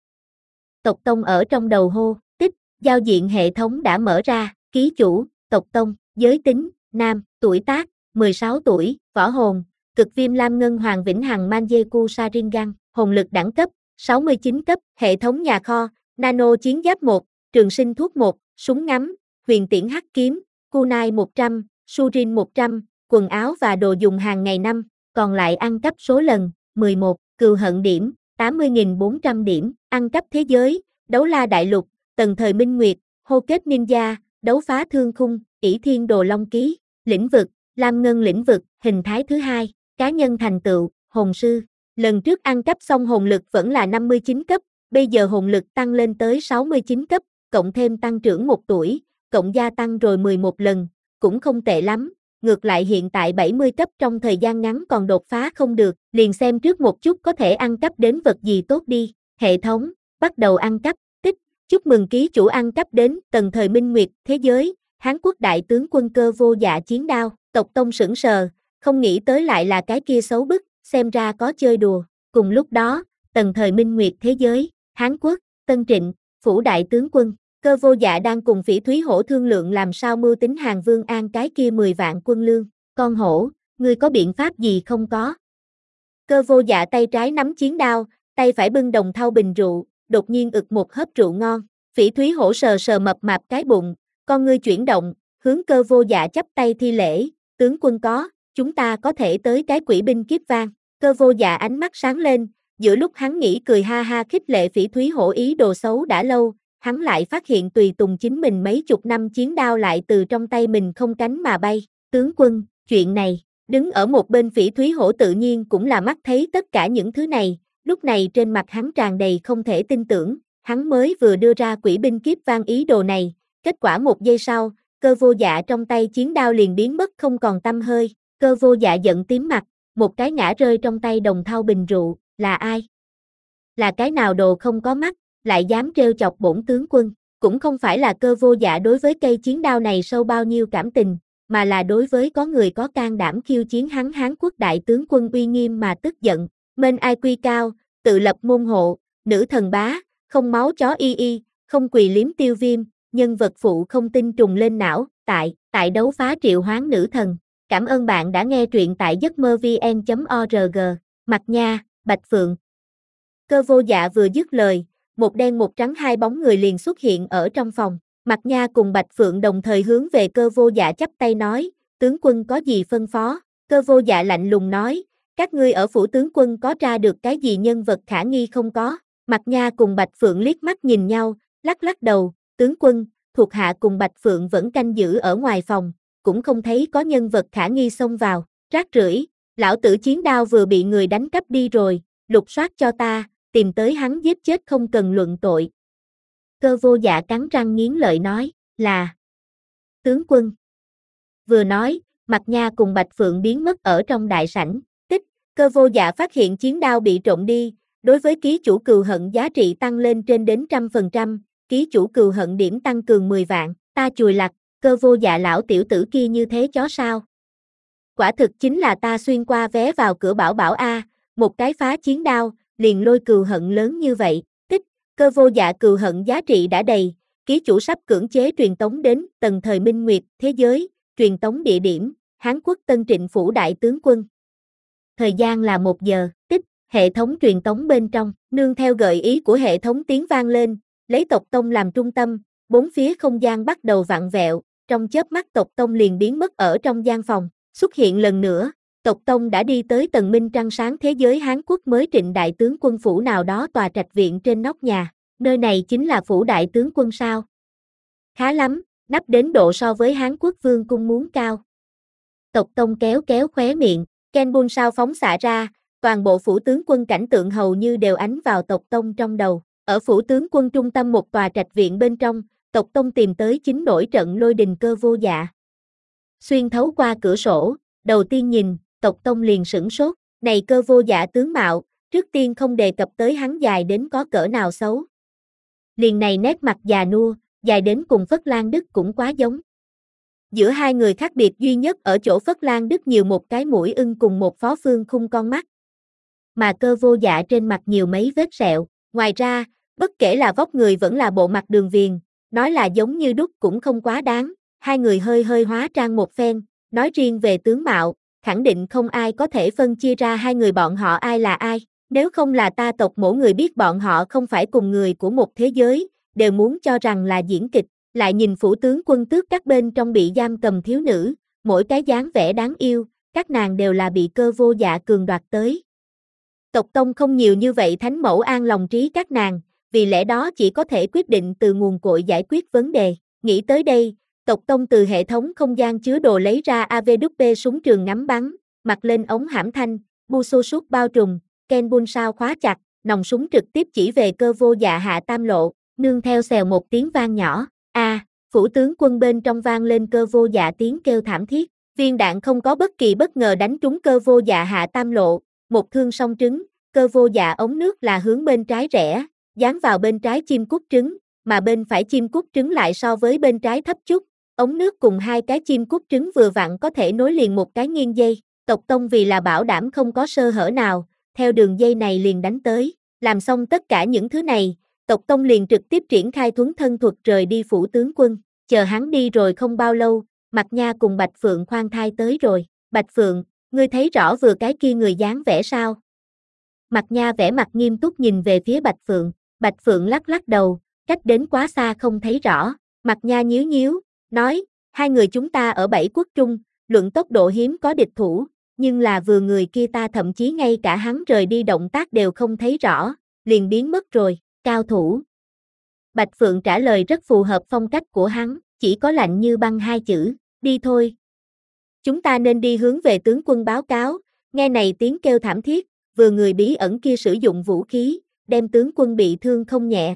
Tộc tông ở trong đầu hô, tích, giao diện hệ thống đã mở ra, ký chủ, tộc tông, giới tính, nam, tuổi tác, mười sáu tuổi, võ hồn, cực viêm lam ngân hoàng vĩnh hằng Manjeku Sharingan, hồn lực đẳng cấp, sáu mươi chín cấp, hệ thống nhà kho, nano chiến giáp một, trường sinh thuốc một, súng ngắm, huyền tiễn hắc kiếm, kunai một trăm, surin một trăm, quần áo và đồ dùng hàng ngày năm, còn lại ăn cắp số lần, mười một, cừu hận điểm, tám mươi nghìn bốn trăm điểm, ăn cắp thế giới, đấu la đại lục, tần thời minh nguyệt, hô kết ninja, đấu phá thương khung, ỷ thiên đồ long ký, lĩnh vực, lam ngân lĩnh vực, hình thái thứ hai, cá nhân thành tựu, hồn sư, lần trước ăn cắp xong hồn lực vẫn là năm mươi chín cấp, bây giờ hồn lực tăng lên tới sáu mươi chín cấp, cộng thêm tăng trưởng một tuổi, cộng gia tăng rồi mười một lần, cũng không tệ lắm. Ngược lại hiện tại bảy mươi cấp trong thời gian ngắn còn đột phá không được, liền xem trước một chút có thể ăn cắp đến vật gì tốt đi. Hệ thống, bắt đầu ăn cắp, tích, chúc mừng ký chủ ăn cắp đến tần thời minh nguyệt, thế giới, Hán Quốc đại tướng quân Cơ Vô Dạ chiến đao, tộc tông sững sờ, không nghĩ tới lại là cái kia xấu bức, xem ra có chơi đùa. Cùng lúc đó, tần thời minh nguyệt thế giới, Hán Quốc, Tân Trịnh, phủ đại tướng quân. Cơ Vô Dạ đang cùng Phỉ Thúy Hổ thương lượng làm sao mưu tính hàng Vương An cái kia mười vạn quân lương. Con hổ, ngươi có biện pháp gì không có? Cơ Vô Dạ tay trái nắm chiến đao, tay phải bưng đồng thau bình rượu, đột nhiên ực một hớp rượu ngon. Phỉ Thúy Hổ sờ sờ mập mạp cái bụng, con ngươi chuyển động, hướng Cơ Vô Dạ chắp tay thi lễ, tướng quân có, chúng ta có thể tới cái quỷ binh kiếp vang. Cơ Vô Dạ ánh mắt sáng lên, giữa lúc hắn nghĩ cười ha ha khích lệ Phỉ Thúy Hổ ý đồ xấu đã lâu, hắn lại phát hiện tùy tùng chính mình mấy chục năm chiến đao lại từ trong tay mình không cánh mà bay. Tướng quân, chuyện này, đứng ở một bên Phỉ Thúy Hổ tự nhiên cũng là mắt thấy tất cả những thứ này, lúc này trên mặt hắn tràn đầy không thể tin tưởng, hắn mới vừa đưa ra quỷ binh kiếp vang ý đồ này, kết quả một giây sau, Cơ Vô Dạ trong tay chiến đao liền biến mất không còn tăm hơi, Cơ Vô Dạ giận tím mặt, một cái ngã rơi trong tay đồng thau bình rượu, là ai? Là cái nào đồ không có mắt, lại dám trêu chọc bổn tướng quân, cũng không phải là Cơ Vô Dạ đối với cây chiến đao này sâu bao nhiêu cảm tình, mà là đối với có người có can đảm khiêu chiến hắn Hán Quốc đại tướng quân uy nghiêm mà tức giận, men i kiu cao, tự lập môn hộ, nữ thần bá, không máu chó y y, không quỳ liếm tiêu viêm, nhân vật phụ không tin trùng lên não, tại, tại đấu phá triệu hoán nữ thần. Cảm ơn bạn đã nghe truyện tại giấc mơ vn chấm org, Mặt Nha, Bạch Phượng. Cơ Vô Dạ vừa dứt lời, một đen một trắng hai bóng người liền xuất hiện ở trong phòng. Mặt Nha cùng Bạch Phượng đồng thời hướng về Cơ Vô Dạ chắp tay nói, tướng quân có gì phân phó? Cơ Vô Dạ lạnh lùng nói, các ngươi ở phủ tướng quân có tra được cái gì nhân vật khả nghi không có? Mặt Nha cùng Bạch Phượng liếc mắt nhìn nhau, lắc lắc đầu, tướng quân, thuộc hạ cùng Bạch Phượng vẫn canh giữ ở ngoài phòng, cũng không thấy có nhân vật khả nghi xông vào, rác rưởi, lão tử chiến đao vừa bị người đánh cắp đi rồi, lục soát cho ta, tìm tới hắn giết chết không cần luận tội. Cơ Vô Dạ cắn răng nghiến lợi nói, là tướng quân. Vừa nói, Mặt Nha cùng Bạch Phượng biến mất ở trong đại sảnh, tích, Cơ Vô Dạ phát hiện chiến đao bị trộm đi, đối với ký chủ cừu hận giá trị tăng lên trên đến trăm phần trăm, ký chủ cừu hận điểm tăng cường mười vạn, ta chùi lặc, Cơ Vô Dạ lão tiểu tử kia như thế chó sao? Quả thực chính là ta xuyên qua vé vào cửa bảo bảo a, một cái phá chiến đao, liền lôi cừu hận lớn như vậy, tích, Cơ Vô Dạ cừu hận giá trị đã đầy, ký chủ sắp cưỡng chế truyền tống đến tầng thời minh nguyệt, thế giới, truyền tống địa điểm, Hán Quốc Tân Trịnh phủ đại tướng quân. Thời gian là một giờ, tích, hệ thống truyền tống bên trong, nương theo gợi ý của hệ thống tiếng vang lên, lấy tộc tông làm trung tâm, bốn phía không gian bắt đầu vặn vẹo, trong chớp mắt tộc tông liền biến mất ở trong gian phòng, xuất hiện lần nữa, tộc tông đã đi tới tầng minh trăng sáng thế giới Hán Quốc mới Trịnh đại tướng quân phủ nào đó tòa trạch viện trên nóc nhà, nơi này chính là phủ đại tướng quân sao? Khá lắm, nắp đến độ so với Hán Quốc vương cung muốn cao. Tộc tông kéo kéo khóe miệng, Ken Bun sao phóng xạ ra, toàn bộ phủ tướng quân cảnh tượng hầu như đều ánh vào tộc tông trong đầu. Ở phủ tướng quân trung tâm một tòa trạch viện bên trong, tộc tông tìm tới chính nổi trận lôi đình Cơ Vô Dạ. Xuyên thấu qua cửa sổ, đầu tiên nhìn, tộc tông liền sửng sốt, này Cơ Vô Dạ tướng mạo, trước tiên không đề cập tới hắn dài đến có cỡ nào xấu. Liền này nét mặt già nua, dài đến cùng Phất Lan Đức cũng quá giống. Giữa hai người khác biệt duy nhất ở chỗ Phất Lan Đức nhiều một cái mũi ưng cùng một phó phương khung con mắt. Mà Cơ Vô Dạ trên mặt nhiều mấy vết sẹo, ngoài ra, bất kể là vóc người vẫn là bộ mặt đường viền, nói là giống như đúc cũng không quá đáng, hai người hơi hơi hóa trang một phen, nói riêng về tướng mạo, khẳng định không ai có thể phân chia ra hai người bọn họ ai là ai, nếu không là ta tộc mỗi người biết bọn họ không phải cùng người của một thế giới, đều muốn cho rằng là diễn kịch, lại nhìn phủ tướng quân tước các bên trong bị giam cầm thiếu nữ, mỗi cái dáng vẻ đáng yêu, các nàng đều là bị Cơ Vô Dạ cường đoạt tới. Tộc tông không nhiều như vậy thánh mẫu an lòng trí các nàng, vì lẽ đó chỉ có thể quyết định từ nguồn cội giải quyết vấn đề. Nghĩ tới đây, tộc tông từ hệ thống không gian chứa đồ lấy ra a vê đê pê súng trường ngắm bắn, mặc lên ống hãm thanh, bu xô sút bao trùm, Ken Bun sao khóa chặt, nòng súng trực tiếp chỉ về Cơ Vô Dạ hạ tam lộ, nương theo xèo một tiếng vang nhỏ, a, à, phủ tướng quân bên trong vang lên Cơ Vô Dạ tiếng kêu thảm thiết, viên đạn không có bất kỳ bất ngờ đánh trúng Cơ Vô Dạ hạ tam lộ, một thương song trứng, Cơ Vô Dạ ống nước là hướng bên trái rẽ, dán vào bên trái chim cút trứng, mà bên phải chim cút trứng lại so với bên trái thấp chút, ống nước cùng hai cái chim cút trứng vừa vặn có thể nối liền một cái nghiêng dây, tộc tông vì là bảo đảm không có sơ hở nào, theo đường dây này liền đánh tới, làm xong tất cả những thứ này, tộc tông liền trực tiếp triển khai thuấn thân thuật rời đi phủ tướng quân, chờ hắn đi rồi không bao lâu, Mạc Nha cùng Bạch Phượng khoan thai tới rồi, Bạch Phượng, ngươi thấy rõ vừa cái kia người dáng vẻ sao? Mạc Nha vẻ mặt nghiêm túc nhìn về phía Bạch Phượng, Bạch Phượng lắc lắc đầu, cách đến quá xa không thấy rõ, Mạc Nha nhíu nhíu, nói, hai người chúng ta ở bảy quốc trung, luận tốc độ hiếm có địch thủ, nhưng là vừa người kia ta thậm chí ngay cả hắn rời đi động tác đều không thấy rõ, liền biến mất rồi, cao thủ. Bạch Phượng trả lời rất phù hợp phong cách của hắn, chỉ có lạnh như băng hai chữ, đi thôi. Chúng ta nên đi hướng về tướng quân báo cáo, nghe này tiếng kêu thảm thiết, vừa người bí ẩn kia sử dụng vũ khí, đem tướng quân bị thương không nhẹ.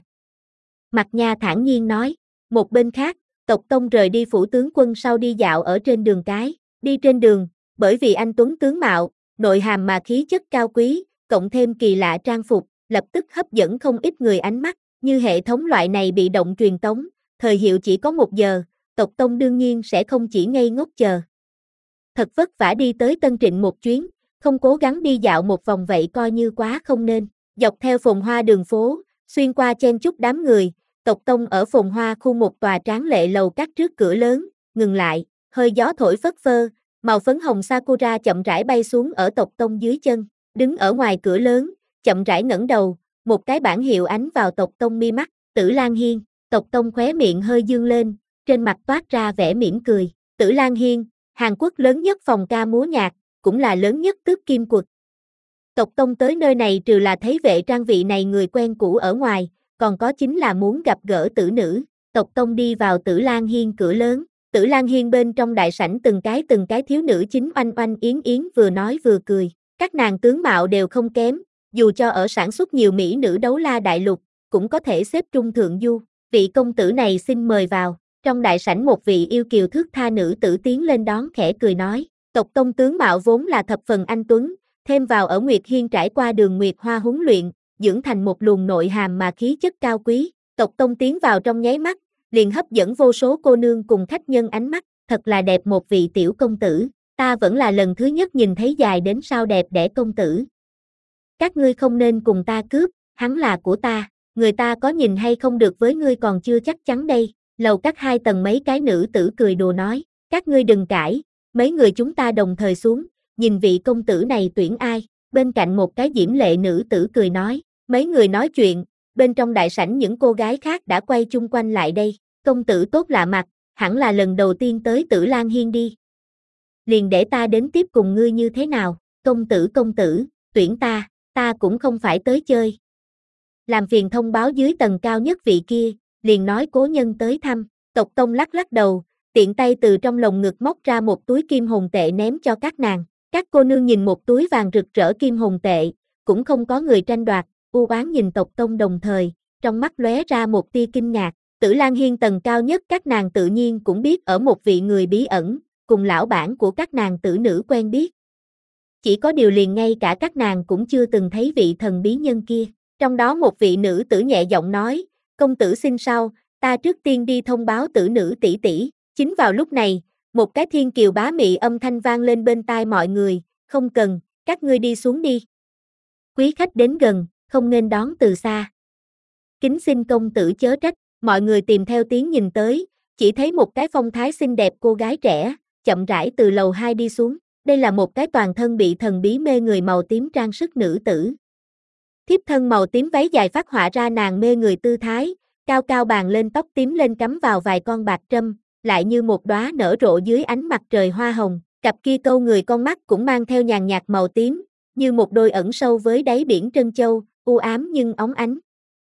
Mạc Nha thản nhiên nói, một bên khác, tộc tông rời đi phủ tướng quân sau đi dạo ở trên đường cái, đi trên đường, bởi vì anh tuấn tướng mạo, nội hàm mà khí chất cao quý, cộng thêm kỳ lạ trang phục, lập tức hấp dẫn không ít người ánh mắt, như hệ thống loại này bị động truyền tống, thời hiệu chỉ có một giờ, tộc tông đương nhiên sẽ không chỉ ngây ngốc chờ. Thật vất vả đi tới Tân Trịnh một chuyến, không cố gắng đi dạo một vòng vậy coi như quá không nên, dọc theo phồn hoa đường phố, xuyên qua chen chúc đám người, tộc tông ở phồn hoa khu một tòa tráng lệ lầu các trước cửa lớn, ngừng lại, hơi gió thổi phất phơ, màu phấn hồng sakura chậm rãi bay xuống ở tộc tông dưới chân, đứng ở ngoài cửa lớn, chậm rãi ngẩng đầu, một cái bảng hiệu ánh vào tộc tông mi mắt, Tử Lan Hiên, tộc tông khóe miệng hơi dương lên, trên mặt toát ra vẻ mỉm cười, Tử Lan Hiên, Hàn Quốc lớn nhất phòng ca múa nhạc, cũng là lớn nhất tước kim quật. Tộc tông tới nơi này trừ là thấy vệ trang vị này người quen cũ ở ngoài, còn có chính là muốn gặp gỡ tử nữ, tộc tông đi vào Tử Lan Hiên cửa lớn, Tử Lan Hiên bên trong đại sảnh từng cái từng cái thiếu nữ chính oanh oanh yến yến vừa nói vừa cười, các nàng tướng mạo đều không kém, dù cho ở sản xuất nhiều mỹ nữ đấu la đại lục, cũng có thể xếp trung thượng du, vị công tử này xin mời vào, trong đại sảnh một vị yêu kiều thước tha nữ tử tiến lên đón khẽ cười nói, tộc tông tướng mạo vốn là thập phần anh tuấn, thêm vào ở Nguyệt Hiên trải qua đường Nguyệt Hoa huấn luyện, dưỡng thành một luồng nội hàm mà khí chất cao quý, tộc tông tiến vào trong nháy mắt, liền hấp dẫn vô số cô nương cùng khách nhân ánh mắt, thật là đẹp một vị tiểu công tử, ta vẫn là lần thứ nhất nhìn thấy dài đến sao đẹp đẽ công tử. Các ngươi không nên cùng ta cướp, hắn là của ta, người ta có nhìn hay không được với ngươi còn chưa chắc chắn đây, lầu các hai tầng mấy cái nữ tử cười đùa nói, các ngươi đừng cãi, Mấy người chúng ta đồng thời xuống, nhìn vị công tử này tuyển ai, bên cạnh một cái diễm lệ nữ tử cười nói, mấy người nói chuyện, bên trong đại sảnh những cô gái khác đã quay chung quanh lại đây, công tử tốt lạ mặt, hẳn là lần đầu tiên tới Tử Lan Hiên đi. Liền để ta đến tiếp cùng ngươi như thế nào, công tử công tử, tuyển ta, ta cũng không phải tới chơi. Làm phiền thông báo dưới tầng cao nhất vị kia, liền nói cố nhân tới thăm, Tộc Tông lắc lắc đầu, tiện tay từ trong lồng ngực móc ra một túi kim hồn tệ ném cho các nàng, các cô nương nhìn một túi vàng rực rỡ kim hồn tệ, cũng không có người tranh đoạt, u oán nhìn Tộc Tông đồng thời, trong mắt lóe ra một tia kinh ngạc, Tử Lan Hiên tầng cao nhất các nàng tự nhiên cũng biết ở một vị người bí ẩn, cùng lão bản của các nàng tử nữ quen biết. Chỉ có điều liền ngay cả các nàng cũng chưa từng thấy vị thần bí nhân kia, trong đó một vị nữ tử nhẹ giọng nói, công tử xin sau, ta trước tiên đi thông báo tử nữ tỷ tỷ. Chính vào lúc này, một cái thiên kiều bá mị âm thanh vang lên bên tai mọi người, không cần, các ngươi đi xuống đi. Quý khách đến gần, không nên đón từ xa. Kính xin công tử chớ trách, mọi người tìm theo tiếng nhìn tới, chỉ thấy một cái phong thái xinh đẹp cô gái trẻ, chậm rãi từ lầu hai đi xuống, đây là một cái toàn thân bị thần bí mê người màu tím trang sức nữ tử. Thiếp thân màu tím váy dài phát họa ra nàng mê người tư thái, cao cao bàn lên tóc tím lên cắm vào vài con bạc trâm, lại như một đóa nở rộ dưới ánh mặt trời hoa hồng, cặp kia câu người con mắt cũng mang theo nhàn nhạt màu tím, như một đôi ẩn sâu với đáy biển trân châu, u ám nhưng óng ánh.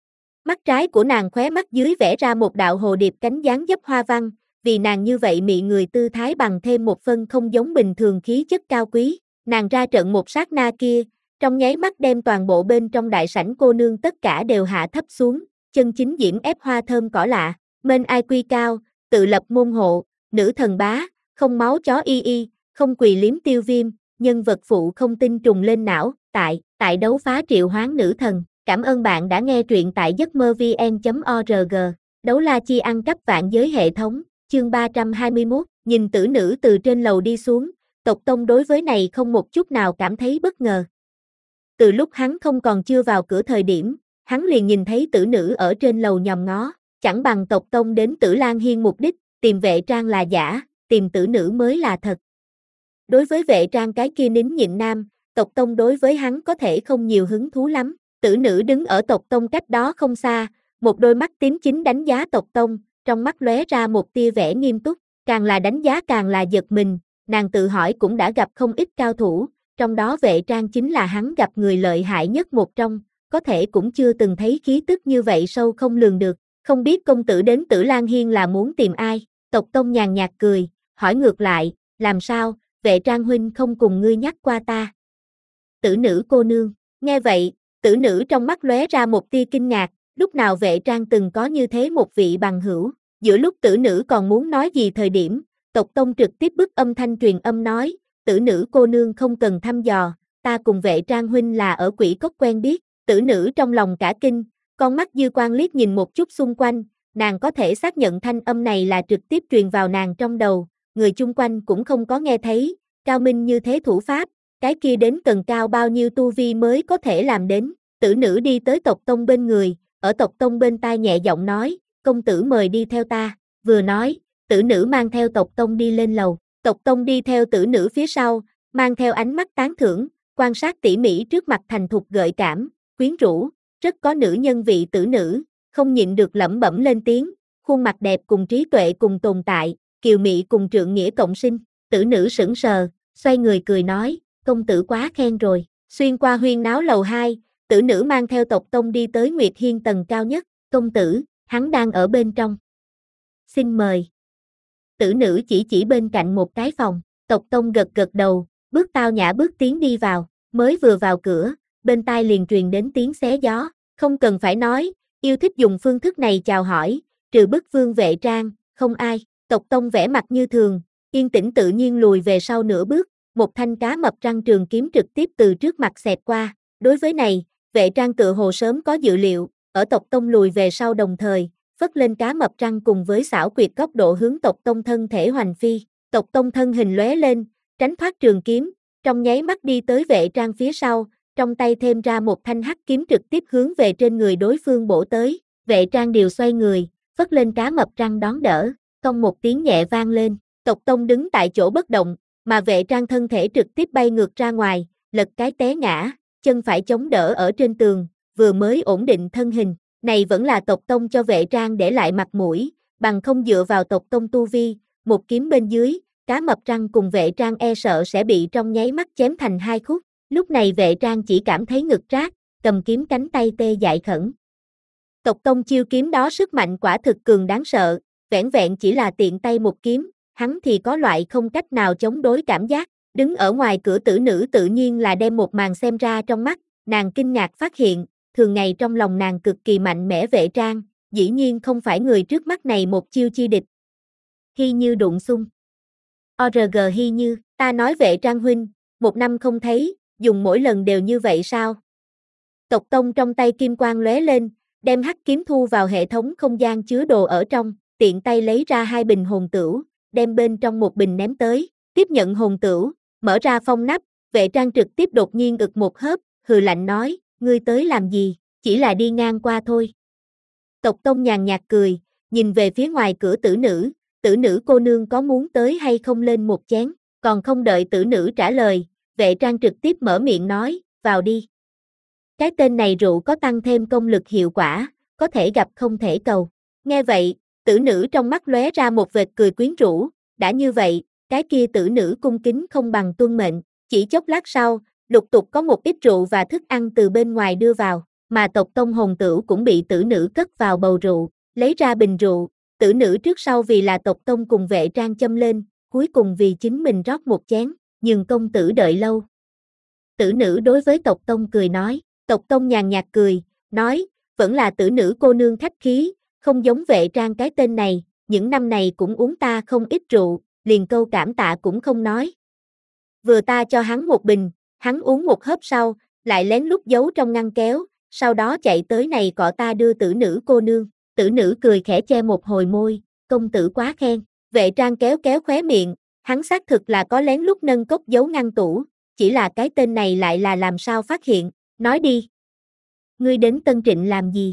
Mắt trái của nàng khóe mắt dưới vẽ ra một đạo hồ điệp cánh dáng dấp hoa văn, vì nàng như vậy mị người tư thái bằng thêm một phân không giống bình thường khí chất cao quý, nàng ra trận một sát na kia, trong nháy mắt đem toàn bộ bên trong đại sảnh cô nương tất cả đều hạ thấp xuống, chân chính diễm ép hoa thơm cỏ lạ, mênh ai quy cao, tự lập môn hộ, nữ thần bá, không máu chó y y, không quỳ liếm tiêu viêm, nhân vật phụ không tinh trùng lên não, tại, tại đấu phá triệu hoán nữ thần. Cảm ơn bạn đã nghe truyện tại giấc mơ vn chấm org, đấu la chi ăn cắp vạn giới hệ thống, chương ba trăm hai mươi mốt, nhìn tử nữ từ trên lầu đi xuống, Tộc Tông đối với này không một chút nào cảm thấy bất ngờ. Từ lúc hắn không còn chưa vào cửa thời điểm, hắn liền nhìn thấy tử nữ ở trên lầu nhòm ngó, chẳng bằng Tộc Tông đến Tử Lan Hiên mục đích, tìm vệ trang là giả, tìm tử nữ mới là thật. Đối với vệ trang cái kia nín nhịn nam, Tộc Tông đối với hắn có thể không nhiều hứng thú lắm. Tử nữ đứng ở Tộc Tông cách đó không xa, một đôi mắt tím chính đánh giá Tộc Tông, trong mắt lóe ra một tia vẻ nghiêm túc, càng là đánh giá càng là giật mình, nàng tự hỏi cũng đã gặp không ít cao thủ, trong đó vệ trang chính là hắn gặp người lợi hại nhất một trong, có thể cũng chưa từng thấy khí tức như vậy sâu không lường được, không biết công tử đến Tử Lan Hiên là muốn tìm ai, Tộc Tông nhàn nhạt cười, hỏi ngược lại, làm sao, vệ trang huynh không cùng ngươi nhắc qua ta. Tử nữ cô nương, nghe vậy, tử nữ trong mắt lóe ra một tia kinh ngạc, lúc nào vệ trang từng có như thế một vị bằng hữu, giữa lúc tử nữ còn muốn nói gì thời điểm, Tộc Tông trực tiếp bức âm thanh truyền âm nói, tử nữ cô nương không cần thăm dò, ta cùng vệ trang huynh là ở quỷ cốc quen biết, tử nữ trong lòng cả kinh, con mắt dư quang liếc nhìn một chút xung quanh, nàng có thể xác nhận thanh âm này là trực tiếp truyền vào nàng trong đầu, người chung quanh cũng không có nghe thấy, cao minh như thế thủ pháp, cái kia đến cần cao bao nhiêu tu vi mới có thể làm đến, tử nữ đi tới Tộc Tông bên người, ở Tộc Tông bên tai nhẹ giọng nói, công tử mời đi theo ta, vừa nói, tử nữ mang theo Tộc Tông đi lên lầu, Tộc Tông đi theo tử nữ phía sau, mang theo ánh mắt tán thưởng, quan sát tỉ mỉ trước mặt thành thục gợi cảm, quyến rũ, rất có nữ nhân vị tử nữ, không nhịn được lẩm bẩm lên tiếng, khuôn mặt đẹp cùng trí tuệ cùng tồn tại, kiều mị cùng trượng nghĩa cộng sinh, tử nữ sững sờ, xoay người cười nói, công tử quá khen rồi, xuyên qua huyên náo lầu hai, tử nữ mang theo Tộc Tông đi tới Nguyệt Hiên tầng cao nhất, công tử, hắn đang ở bên trong. Xin mời. Tử nữ chỉ chỉ bên cạnh một cái phòng, Tộc Tông gật gật đầu, bước tao nhã bước tiến đi vào, mới vừa vào cửa, bên tai liền truyền đến tiếng xé gió, không cần phải nói, yêu thích dùng phương thức này chào hỏi, trừ bức vương vệ trang, không ai, Tộc Tông vẽ mặt như thường, yên tĩnh tự nhiên lùi về sau nửa bước, một thanh cá mập răng trường kiếm trực tiếp từ trước mặt xẹt qua, đối với này, vệ trang tựa hồ sớm có dự liệu, ở Tộc Tông lùi về sau đồng thời, phất lên cá mập răng cùng với xảo quyệt góc độ hướng Tộc Tông thân thể hoành phi, Tộc Tông thân hình lóe lên, tránh thoát trường kiếm, trong nháy mắt đi tới vệ trang phía sau, trong tay thêm ra một thanh hắc kiếm trực tiếp hướng về trên người đối phương bổ tới, vệ trang điều xoay người, phất lên cá mập răng đón đỡ, cong một tiếng nhẹ vang lên, Tộc Tông đứng tại chỗ bất động, mà Vệ Trang thân thể trực tiếp bay ngược ra ngoài, lật cái té ngã, chân phải chống đỡ ở trên tường, vừa mới ổn định thân hình, này vẫn là tộc tông cho Vệ Trang để lại mặt mũi, bằng không dựa vào tộc tông tu vi, một kiếm bên dưới, cá mập răng cùng Vệ Trang e sợ sẽ bị trong nháy mắt chém thành hai khúc, lúc này Vệ Trang chỉ cảm thấy ngực rát, cầm kiếm cánh tay tê dại khẩn. Tộc tông chiêu kiếm đó sức mạnh quả thực cường đáng sợ, vẻn vẹn chỉ là tiện tay một kiếm, hắn thì có loại không cách nào chống đối cảm giác, đứng ở ngoài cửa Tử Nữ tự nhiên là đem một màn xem ra trong mắt, nàng kinh ngạc phát hiện, thường ngày trong lòng nàng cực kỳ mạnh mẽ Vệ Trang, dĩ nhiên không phải người trước mắt này một chiêu chi địch. Hy Như đụng xung. o rờ giê Hy Như, ta nói Vệ Trang huynh, một năm không thấy, dùng mỗi lần đều như vậy sao? Tộc tông trong tay kim quang lóe lên, đem hắc kiếm thu vào hệ thống không gian chứa đồ ở trong, tiện tay lấy ra hai bình hồn tửu, đem bên trong một bình ném tới, tiếp nhận hồn tửu, mở ra phong nắp, Vệ Trang trực tiếp đột nhiên ực một hớp, hừ lạnh nói, ngươi tới làm gì, chỉ là đi ngang qua thôi. Tộc tông nhàn nhạt cười, nhìn về phía ngoài cửa Tử Nữ, Tử Nữ cô nương có muốn tới hay không lên một chén, còn không đợi Tử Nữ trả lời, Vệ Trang trực tiếp mở miệng nói, vào đi. Cái tên này rượu có tăng thêm công lực hiệu quả, có thể gặp không thể cầu. Nghe vậy, Tử Nữ trong mắt lóe ra một vệt cười quyến rũ, đã như vậy, cái kia Tử Nữ cung kính không bằng tuân mệnh, chỉ chốc lát sau, lục tục có một ít rượu và thức ăn từ bên ngoài đưa vào, mà tộc tông hồn tửu cũng bị Tử Nữ cất vào bầu rượu, lấy ra bình rượu, Tử Nữ trước sau vì là tộc tông cùng Vệ Trang châm lên, cuối cùng vì chính mình rót một chén, nhường công tử đợi lâu. Tử Nữ đối với tộc tông cười nói, tộc tông nhàn nhạt cười, nói, vẫn là Tử Nữ cô nương khách khí, không giống Vệ Trang cái tên này, những năm này cũng uống ta không ít rượu, liền câu cảm tạ cũng không nói. Vừa ta cho hắn một bình, hắn uống một hớp sau, lại lén lút giấu trong ngăn kéo, sau đó chạy tới này cọ ta đưa Tử Nữ cô nương, Tử Nữ cười khẽ che một hồi môi, công tử quá khen, Vệ Trang kéo kéo khóe miệng, hắn xác thực là có lén lút nâng cốc giấu ngăn tủ, chỉ là cái tên này lại là làm sao phát hiện, nói đi. Ngươi đến Tân Trịnh làm gì?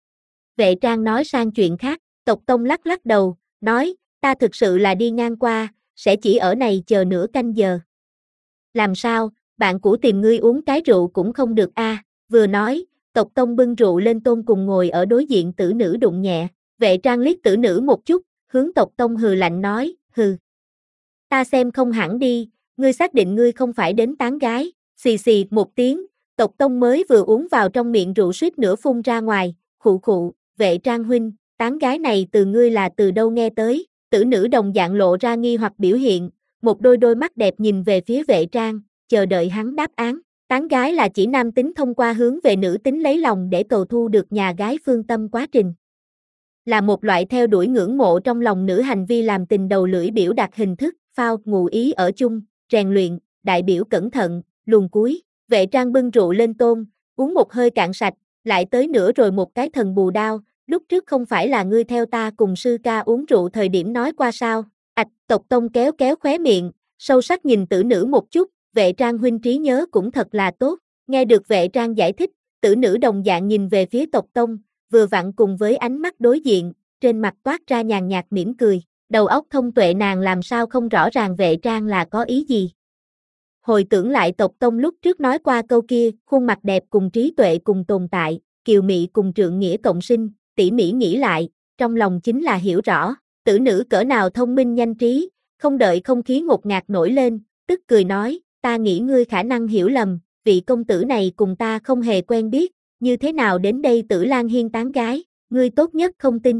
Vệ Trang nói sang chuyện khác, tộc tông lắc lắc đầu, nói, ta thực sự là đi ngang qua, sẽ chỉ ở này chờ nửa canh giờ. Làm sao, bạn cũ tìm ngươi uống cái rượu cũng không được a? À? Vừa nói, tộc tông bưng rượu lên tôn cùng ngồi ở đối diện Tử Nữ đụng nhẹ, Vệ Trang liếc Tử Nữ một chút, hướng tộc tông hừ lạnh nói, hừ. Ta xem không hẳn đi, ngươi xác định ngươi không phải đến tán gái, xì xì một tiếng, tộc tông mới vừa uống vào trong miệng rượu suýt nữa phun ra ngoài, khụ khụ, Vệ Trang huynh, tán gái này từ ngươi là từ đâu nghe tới, Tử Nữ đồng dạng lộ ra nghi hoặc biểu hiện, một đôi đôi mắt đẹp nhìn về phía Vệ Trang, chờ đợi hắn đáp án, tán gái là chỉ nam tính thông qua hướng về nữ tính lấy lòng để cầu thu được nhà gái phương tâm quá trình. Là một loại theo đuổi ngưỡng mộ trong lòng nữ hành vi làm tình đầu lưỡi biểu đạt hình thức, phao, ngụ ý ở chung, rèn luyện, đại biểu cẩn thận, luồn cuối. Vệ Trang bưng rượu lên tôn, uống một hơi cạn sạch, lại tới nữa rồi một cái thần bù đao, lúc trước không phải là ngươi theo ta cùng sư ca uống rượu thời điểm nói qua sao, ạch, tộc tông kéo kéo khóe miệng, sâu sắc nhìn Tử Nữ một chút, Vệ Trang huynh trí nhớ cũng thật là tốt, nghe được Vệ Trang giải thích, Tử Nữ đồng dạng nhìn về phía tộc tông, vừa vặn cùng với ánh mắt đối diện, trên mặt toát ra nhàn nhạt mỉm cười, đầu óc thông tuệ nàng làm sao không rõ ràng Vệ Trang là có ý gì. Hồi tưởng lại tộc tông lúc trước nói qua câu kia, khuôn mặt đẹp cùng trí tuệ cùng tồn tại, kiều mị cùng trượng nghĩa cộng sinh, tỉ mỉ nghĩ lại, trong lòng chính là hiểu rõ, Tử Nữ cỡ nào thông minh nhanh trí, không đợi không khí ngột ngạt nổi lên, tức cười nói, ta nghĩ ngươi khả năng hiểu lầm, vị công tử này cùng ta không hề quen biết, như thế nào đến đây Tử Lan Hiên tán gái, ngươi tốt nhất không tin.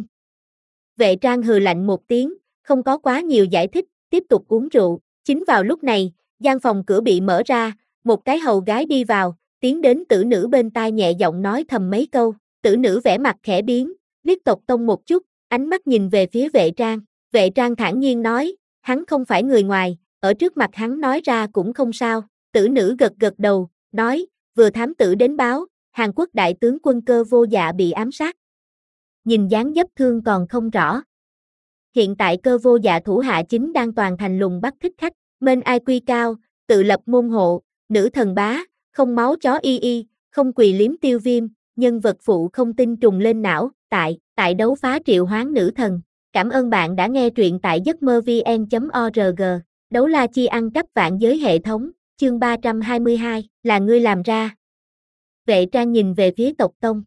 Vệ Trang hừ lạnh một tiếng, không có quá nhiều giải thích, tiếp tục uống rượu, chính vào lúc này, gian phòng cửa bị mở ra, một cái hầu gái đi vào, tiến đến Tử Nữ bên tai nhẹ giọng nói thầm mấy câu, Tử Nữ vẻ mặt khẽ biến, liếc tộc tông một chút, ánh mắt nhìn về phía Vệ Trang, Vệ Trang thản nhiên nói, hắn không phải người ngoài, ở trước mặt hắn nói ra cũng không sao, Tử Nữ gật gật đầu, nói, vừa thám tử đến báo, Hàn Quốc đại tướng quân Cơ Vô Dạ bị ám sát. Nhìn dáng dấp thương còn không rõ. Hiện tại Cơ Vô Dạ thủ hạ chính đang toàn thành lùng bắt thích khách, Mên ai quy cao, tự lập môn hộ, nữ thần bá, không máu chó y y, không quỳ liếm tiêu viêm, nhân vật phụ không tinh trùng lên não, tại, tại đấu phá triệu hoán nữ thần. Cảm ơn bạn đã nghe truyện tại giấc mơ vn chấm org. Đấu la chi ăn cắp vạn giới hệ thống, chương ba trăm hai mươi hai, là ngươi làm ra. Vệ Trang nhìn về phía tộc Tông.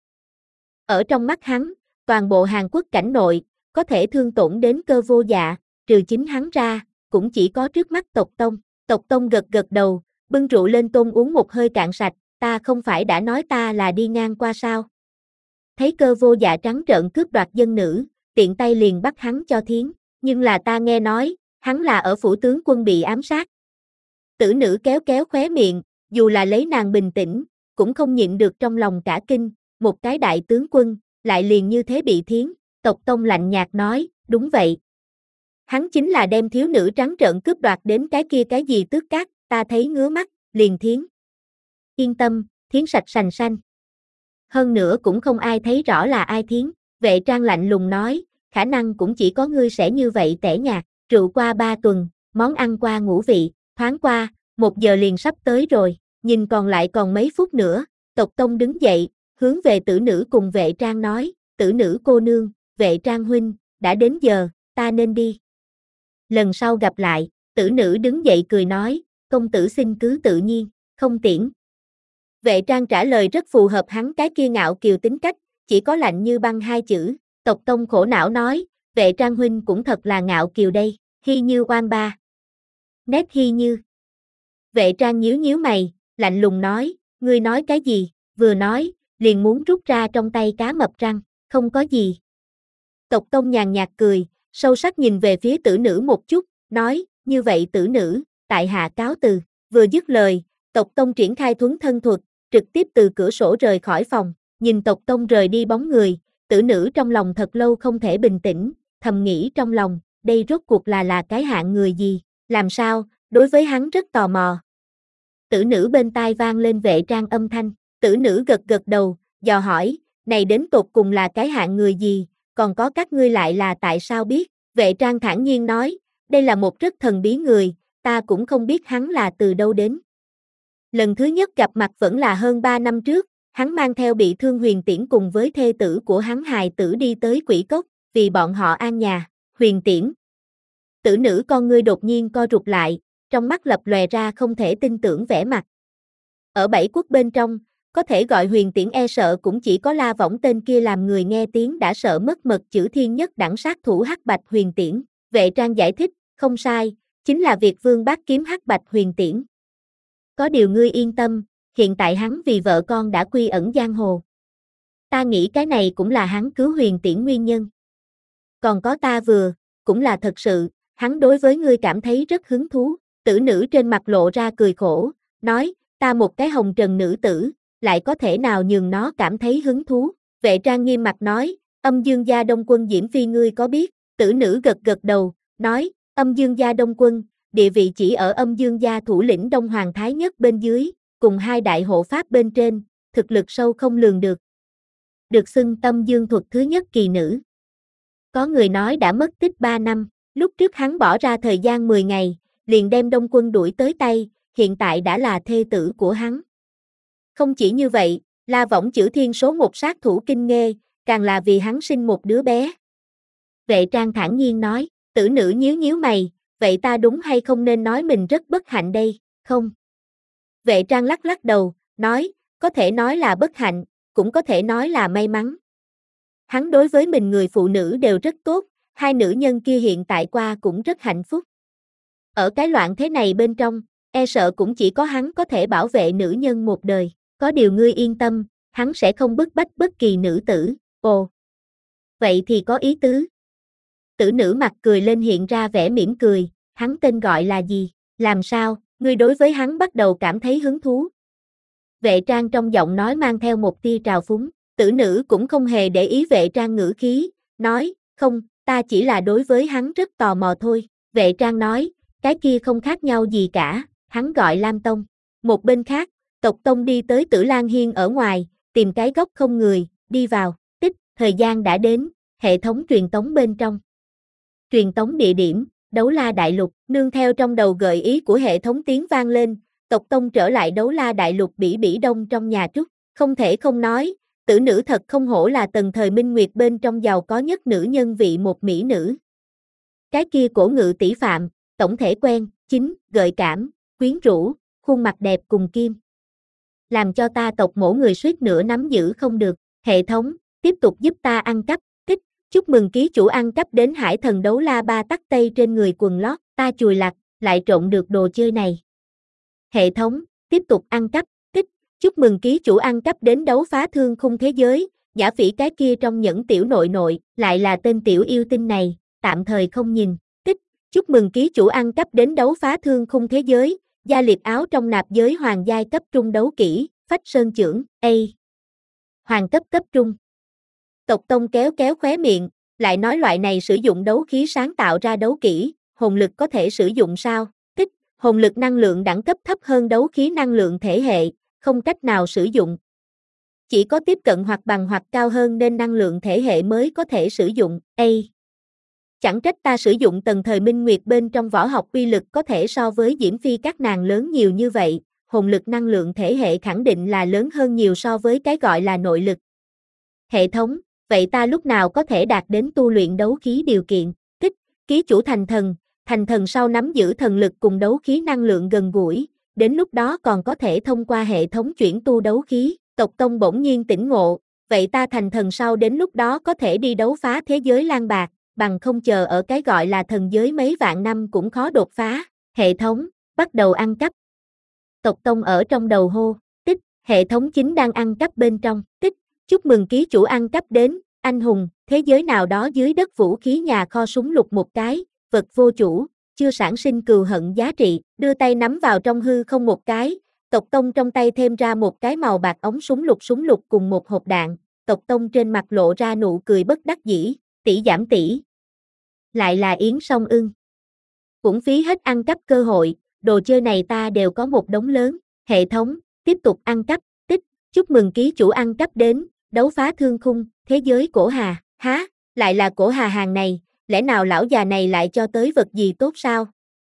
Ở trong mắt hắn, toàn bộ Hàn Quốc cảnh nội, có thể thương tổn đến cơ vô dạ, trừ chính hắn ra, cũng chỉ có trước mắt tộc Tông. Tộc Tông gật gật đầu, bưng rượu lên tôn uống một hơi cạn sạch, ta không phải đã nói ta là đi ngang qua sao. Thấy cơ vô dạ trắng trợn cướp đoạt dân nữ, tiện tay liền bắt hắn cho thiến, nhưng là ta nghe nói, hắn là ở phủ tướng quân bị ám sát. Tử nữ kéo kéo khóe miệng, dù là lấy nàng bình tĩnh, cũng không nhịn được trong lòng cả kinh, một cái đại tướng quân, lại liền như thế bị thiến, tộc Tông lạnh nhạt nói, đúng vậy. Hắn chính là đem thiếu nữ trắng trợn cướp đoạt đến cái kia cái gì tước cát, ta thấy ngứa mắt, liền thiến. Yên tâm, thiến sạch sành xanh. Hơn nữa cũng không ai thấy rõ là ai thiến, Vệ Trang lạnh lùng nói, khả năng cũng chỉ có ngươi sẽ như vậy tẻ nhạt, rượu qua ba tuần, món ăn qua ngũ vị, thoáng qua, một giờ liền sắp tới rồi, nhìn còn lại còn mấy phút nữa, tộc Tông đứng dậy, hướng về tử nữ cùng Vệ Trang nói, tử nữ cô nương, Vệ Trang huynh, đã đến giờ, ta nên đi. Lần sau gặp lại, tử nữ đứng dậy cười nói, công tử xin cứ tự nhiên, không tiễn. Vệ Trang trả lời rất phù hợp hắn cái kia ngạo kiều tính cách, chỉ có lạnh như băng hai chữ, tộc Tông khổ não nói, Vệ Trang huynh cũng thật là ngạo kiều đây, Hy Như oan ba. Nét Hy Như. Vệ Trang nhíu nhíu mày, lạnh lùng nói, ngươi nói cái gì, vừa nói, liền muốn rút ra trong tay cá mập răng, không có gì. Tộc Tông nhàn nhạt cười, sâu sắc nhìn về phía tử nữ một chút, nói, như vậy tử nữ, tại hạ cáo từ, vừa dứt lời, tộc Tông triển khai thuấn thân thuật, trực tiếp từ cửa sổ rời khỏi phòng, nhìn tộc Tông rời đi bóng người, tử nữ trong lòng thật lâu không thể bình tĩnh, thầm nghĩ trong lòng, đây rốt cuộc là là cái hạng người gì, làm sao, đối với hắn rất tò mò. Tử nữ bên tai vang lên Vệ Trang âm thanh, tử nữ gật gật đầu, dò hỏi, này đến tột cùng là cái hạng người gì, còn có các ngươi lại là tại sao biết, Vệ Trang thản nhiên nói, đây là một rất thần bí người, ta cũng không biết hắn là từ đâu đến. Lần thứ nhất gặp mặt vẫn là hơn ba năm trước, hắn mang theo bị thương Huyền Tiễn cùng với thê tử của hắn hài tử đi tới Quỷ Cốc, vì bọn họ an nhà, Huyền Tiễn. Tử nữ con ngươi đột nhiên co rụt lại, trong mắt lập lòe ra không thể tin tưởng vẻ mặt. Ở bảy quốc bên trong, có thể gọi Huyền Tiễn e sợ cũng chỉ có La Võng tên kia làm người nghe tiếng đã sợ mất mật chữ thiên nhất đẳng sát thủ Hắc Bạch Huyền Tiễn. Vệ Trang giải thích, không sai, chính là Việt Vương bát kiếm Hắc Bạch Huyền Tiễn. Có điều ngươi yên tâm, hiện tại hắn vì vợ con đã quy ẩn giang hồ. Ta nghĩ cái này cũng là hắn cứu Huyền Tiễn nguyên nhân. Còn có ta vừa, cũng là thật sự, hắn đối với ngươi cảm thấy rất hứng thú. Tử nữ trên mặt lộ ra cười khổ, nói, ta một cái hồng trần nữ tử, lại có thể nào nhường nó cảm thấy hứng thú. Vệ Trang nghiêm mặt nói, âm dương gia Đông Quân Diễm Phi ngươi có biết, tử nữ gật gật đầu, nói, âm dương gia Đông Quân, địa vị chỉ ở âm dương gia thủ lĩnh Đông Hoàng Thái Nhất bên dưới, cùng hai đại hộ pháp bên trên, thực lực sâu không lường được. Được xưng tâm dương thuật thứ nhất kỳ nữ. Có người nói đã mất tích ba năm, lúc trước hắn bỏ ra thời gian mười ngày, liền đem Đông Quân đuổi tới tay, hiện tại đã là thê tử của hắn. Không chỉ như vậy, La Võng chữ thiên số một sát thủ kinh nghê, càng là vì hắn sinh một đứa bé. Vệ Trang thản nhiên nói, tử nữ nhíu nhíu mày, vậy ta đúng hay không nên nói mình rất bất hạnh đây, không? Vệ Trang lắc lắc đầu, nói, có thể nói là bất hạnh, cũng có thể nói là may mắn. Hắn đối với mình người phụ nữ đều rất tốt, hai nữ nhân kia hiện tại qua cũng rất hạnh phúc. Ở cái loạn thế này bên trong, e sợ cũng chỉ có hắn có thể bảo vệ nữ nhân một đời, có điều ngươi yên tâm, hắn sẽ không bức bách bất kỳ nữ tử, ồ. Vậy thì có ý tứ. Tử nữ mặt cười lên hiện ra vẻ mỉm cười, hắn tên gọi là gì, làm sao, ngươi đối với hắn bắt đầu cảm thấy hứng thú. Vệ Trang trong giọng nói mang theo một tia trào phúng, tử nữ cũng không hề để ý Vệ Trang ngữ khí, nói, không, ta chỉ là đối với hắn rất tò mò thôi. Vệ Trang nói, cái kia không khác nhau gì cả, hắn gọi Lam Tông. Một bên khác, tộc Tông đi tới Tử Lan Hiên ở ngoài, tìm cái góc không người, đi vào, tích, thời gian đã đến, hệ thống truyền tống bên trong. Truyền tống địa điểm, Đấu La Đại Lục, nương theo trong đầu gợi ý của hệ thống tiếng vang lên, tộc Tông trở lại Đấu La Đại Lục Bỉ Bỉ Đông trong nhà Trúc, không thể không nói, tử nữ thật không hổ là tần thời minh nguyệt bên trong giàu có nhất nữ nhân vị một mỹ nữ. Cái kia cổ ngự tỷ phạm, tổng thể quen, chín. Gợi cảm, quyến rũ, khuôn mặt đẹp cùng kim. Làm cho ta tộc mổ người suýt nữa nắm giữ không được. Hệ thống, tiếp tục giúp ta ăn cắp. Tích, chúc mừng ký chủ ăn cắp đến hải thần đấu la ba tắc tây trên người quần lót. Ta chùi lặt, lại trộn được đồ chơi này. Hệ thống, tiếp tục ăn cắp. Tích, chúc mừng ký chủ ăn cắp đến đấu phá thương khung thế giới. Giả phỉ cái kia trong những tiểu nội nội, lại là tên tiểu yêu tinh này, tạm thời không nhìn. Tích, chúc mừng ký chủ ăn cắp đến đấu phá thương khung thế giới. Gia liệt áo trong nạp giới hoàng giai cấp trung đấu kỹ, phách sơn chưởng, A. Hoàng cấp cấp trung. Tộc Tông kéo kéo khóe miệng, lại nói loại này sử dụng đấu khí sáng tạo ra đấu kỹ, hồn lực có thể sử dụng sao? Tích, hồn lực năng lượng đẳng cấp thấp hơn đấu khí năng lượng thể hệ, không cách nào sử dụng. Chỉ có tiếp cận hoặc bằng hoặc cao hơn nên năng lượng thể hệ mới có thể sử dụng, A. Chẳng trách ta sử dụng tầng thời minh nguyệt bên trong võ học uy lực có thể so với Diễm Phi các nàng lớn nhiều như vậy, hồn lực năng lượng thể hệ khẳng định là lớn hơn nhiều so với cái gọi là nội lực. Hệ thống, vậy ta lúc nào có thể đạt đến tu luyện đấu khí điều kiện? Tích, ký chủ thành thần, thành thần sau nắm giữ thần lực cùng đấu khí năng lượng gần gũi, đến lúc đó còn có thể thông qua hệ thống chuyển tu đấu khí. Tộc Tông bỗng nhiên tỉnh ngộ, vậy ta thành thần sau đến lúc đó có thể đi đấu phá thế giới lang bạc, bằng không chờ ở cái gọi là thần giới mấy vạn năm cũng khó đột phá. Hệ thống, bắt đầu ăn cắp. Tộc Tông ở trong đầu hô, tích, hệ thống chính đang ăn cắp bên trong, tích, chúc mừng ký chủ ăn cắp đến, anh hùng, thế giới nào đó dưới đất vũ khí nhà kho súng lục một cái, vật vô chủ, chưa sản sinh cừu hận giá trị, đưa tay nắm vào trong hư không một cái, Tộc Tông trong tay thêm ra một cái màu bạc ống súng lục súng lục cùng một hộp đạn, Tộc Tông trên mặt lộ ra nụ cười bất đắc dĩ, tỷ giảm tỷ. Lại là Yến Song Ưng. Cũng phí hết ăn cắp cơ hội, đồ chơi này ta đều có một đống lớn. Hệ thống, tiếp tục ăn cắp. Tích, chúc mừng ký chủ ăn cắp đến, đấu phá thương khung, thế giới cổ hà. Há, lại là cổ hà hàng này, lẽ nào lão già này lại cho tới vật gì tốt sao?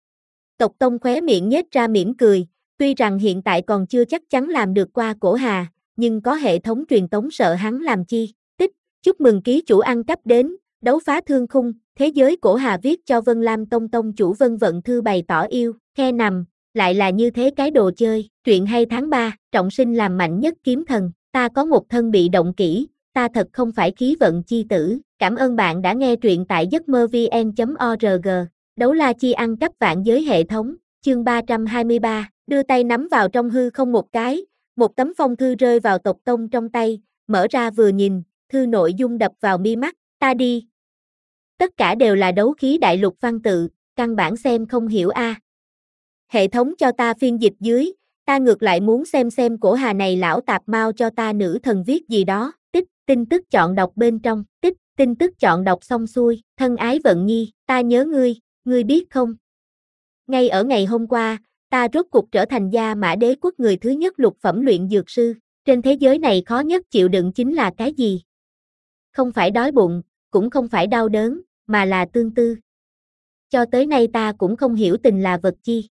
Tộc Tông khóe miệng nhếch ra mỉm cười, tuy rằng hiện tại còn chưa chắc chắn làm được qua cổ hà, nhưng có hệ thống truyền tống sợ hắn làm chi. Tích, chúc mừng ký chủ ăn cắp đến, đấu phá thương khung, thế giới cổ hà viết cho Vân Lam Tông Tông chủ Vân Vận Thư bày tỏ yêu, khe nằm, lại là như thế cái đồ chơi. Truyện hay tháng ba, trọng sinh làm mạnh nhất kiếm thần, ta có một thân bị động kỹ, ta thật không phải khí vận chi tử. Cảm ơn bạn đã nghe truyện tại giấc mơ vn chấm org. Đấu la chi ăn cắp vạn giới hệ thống, chương ba trăm hai mươi ba, đưa tay nắm vào trong hư không một cái, một tấm phong thư rơi vào Tộc Tông trong tay, mở ra vừa nhìn, thư nội dung đập vào mi mắt, ta đi. Tất cả đều là đấu khí đại lục văn tự, căn bản xem không hiểu a. À. Hệ thống cho ta phiên dịch dưới, ta ngược lại muốn xem xem cổ hà này lão tạp mau cho ta nữ thần viết gì đó. Tích, tin tức chọn đọc bên trong, tích, tin tức chọn đọc xong xuôi, thân ái Vận Nhi, ta nhớ ngươi, ngươi biết không? Ngay ở ngày hôm qua, ta rốt cục trở thành Gia Mã Đế quốc người thứ nhất lục phẩm luyện dược sư, trên thế giới này khó nhất chịu đựng chính là cái gì? Không phải đói bụng, cũng không phải đau đớn, mà là tương tư. Cho tới nay ta cũng không hiểu tình là vật chi.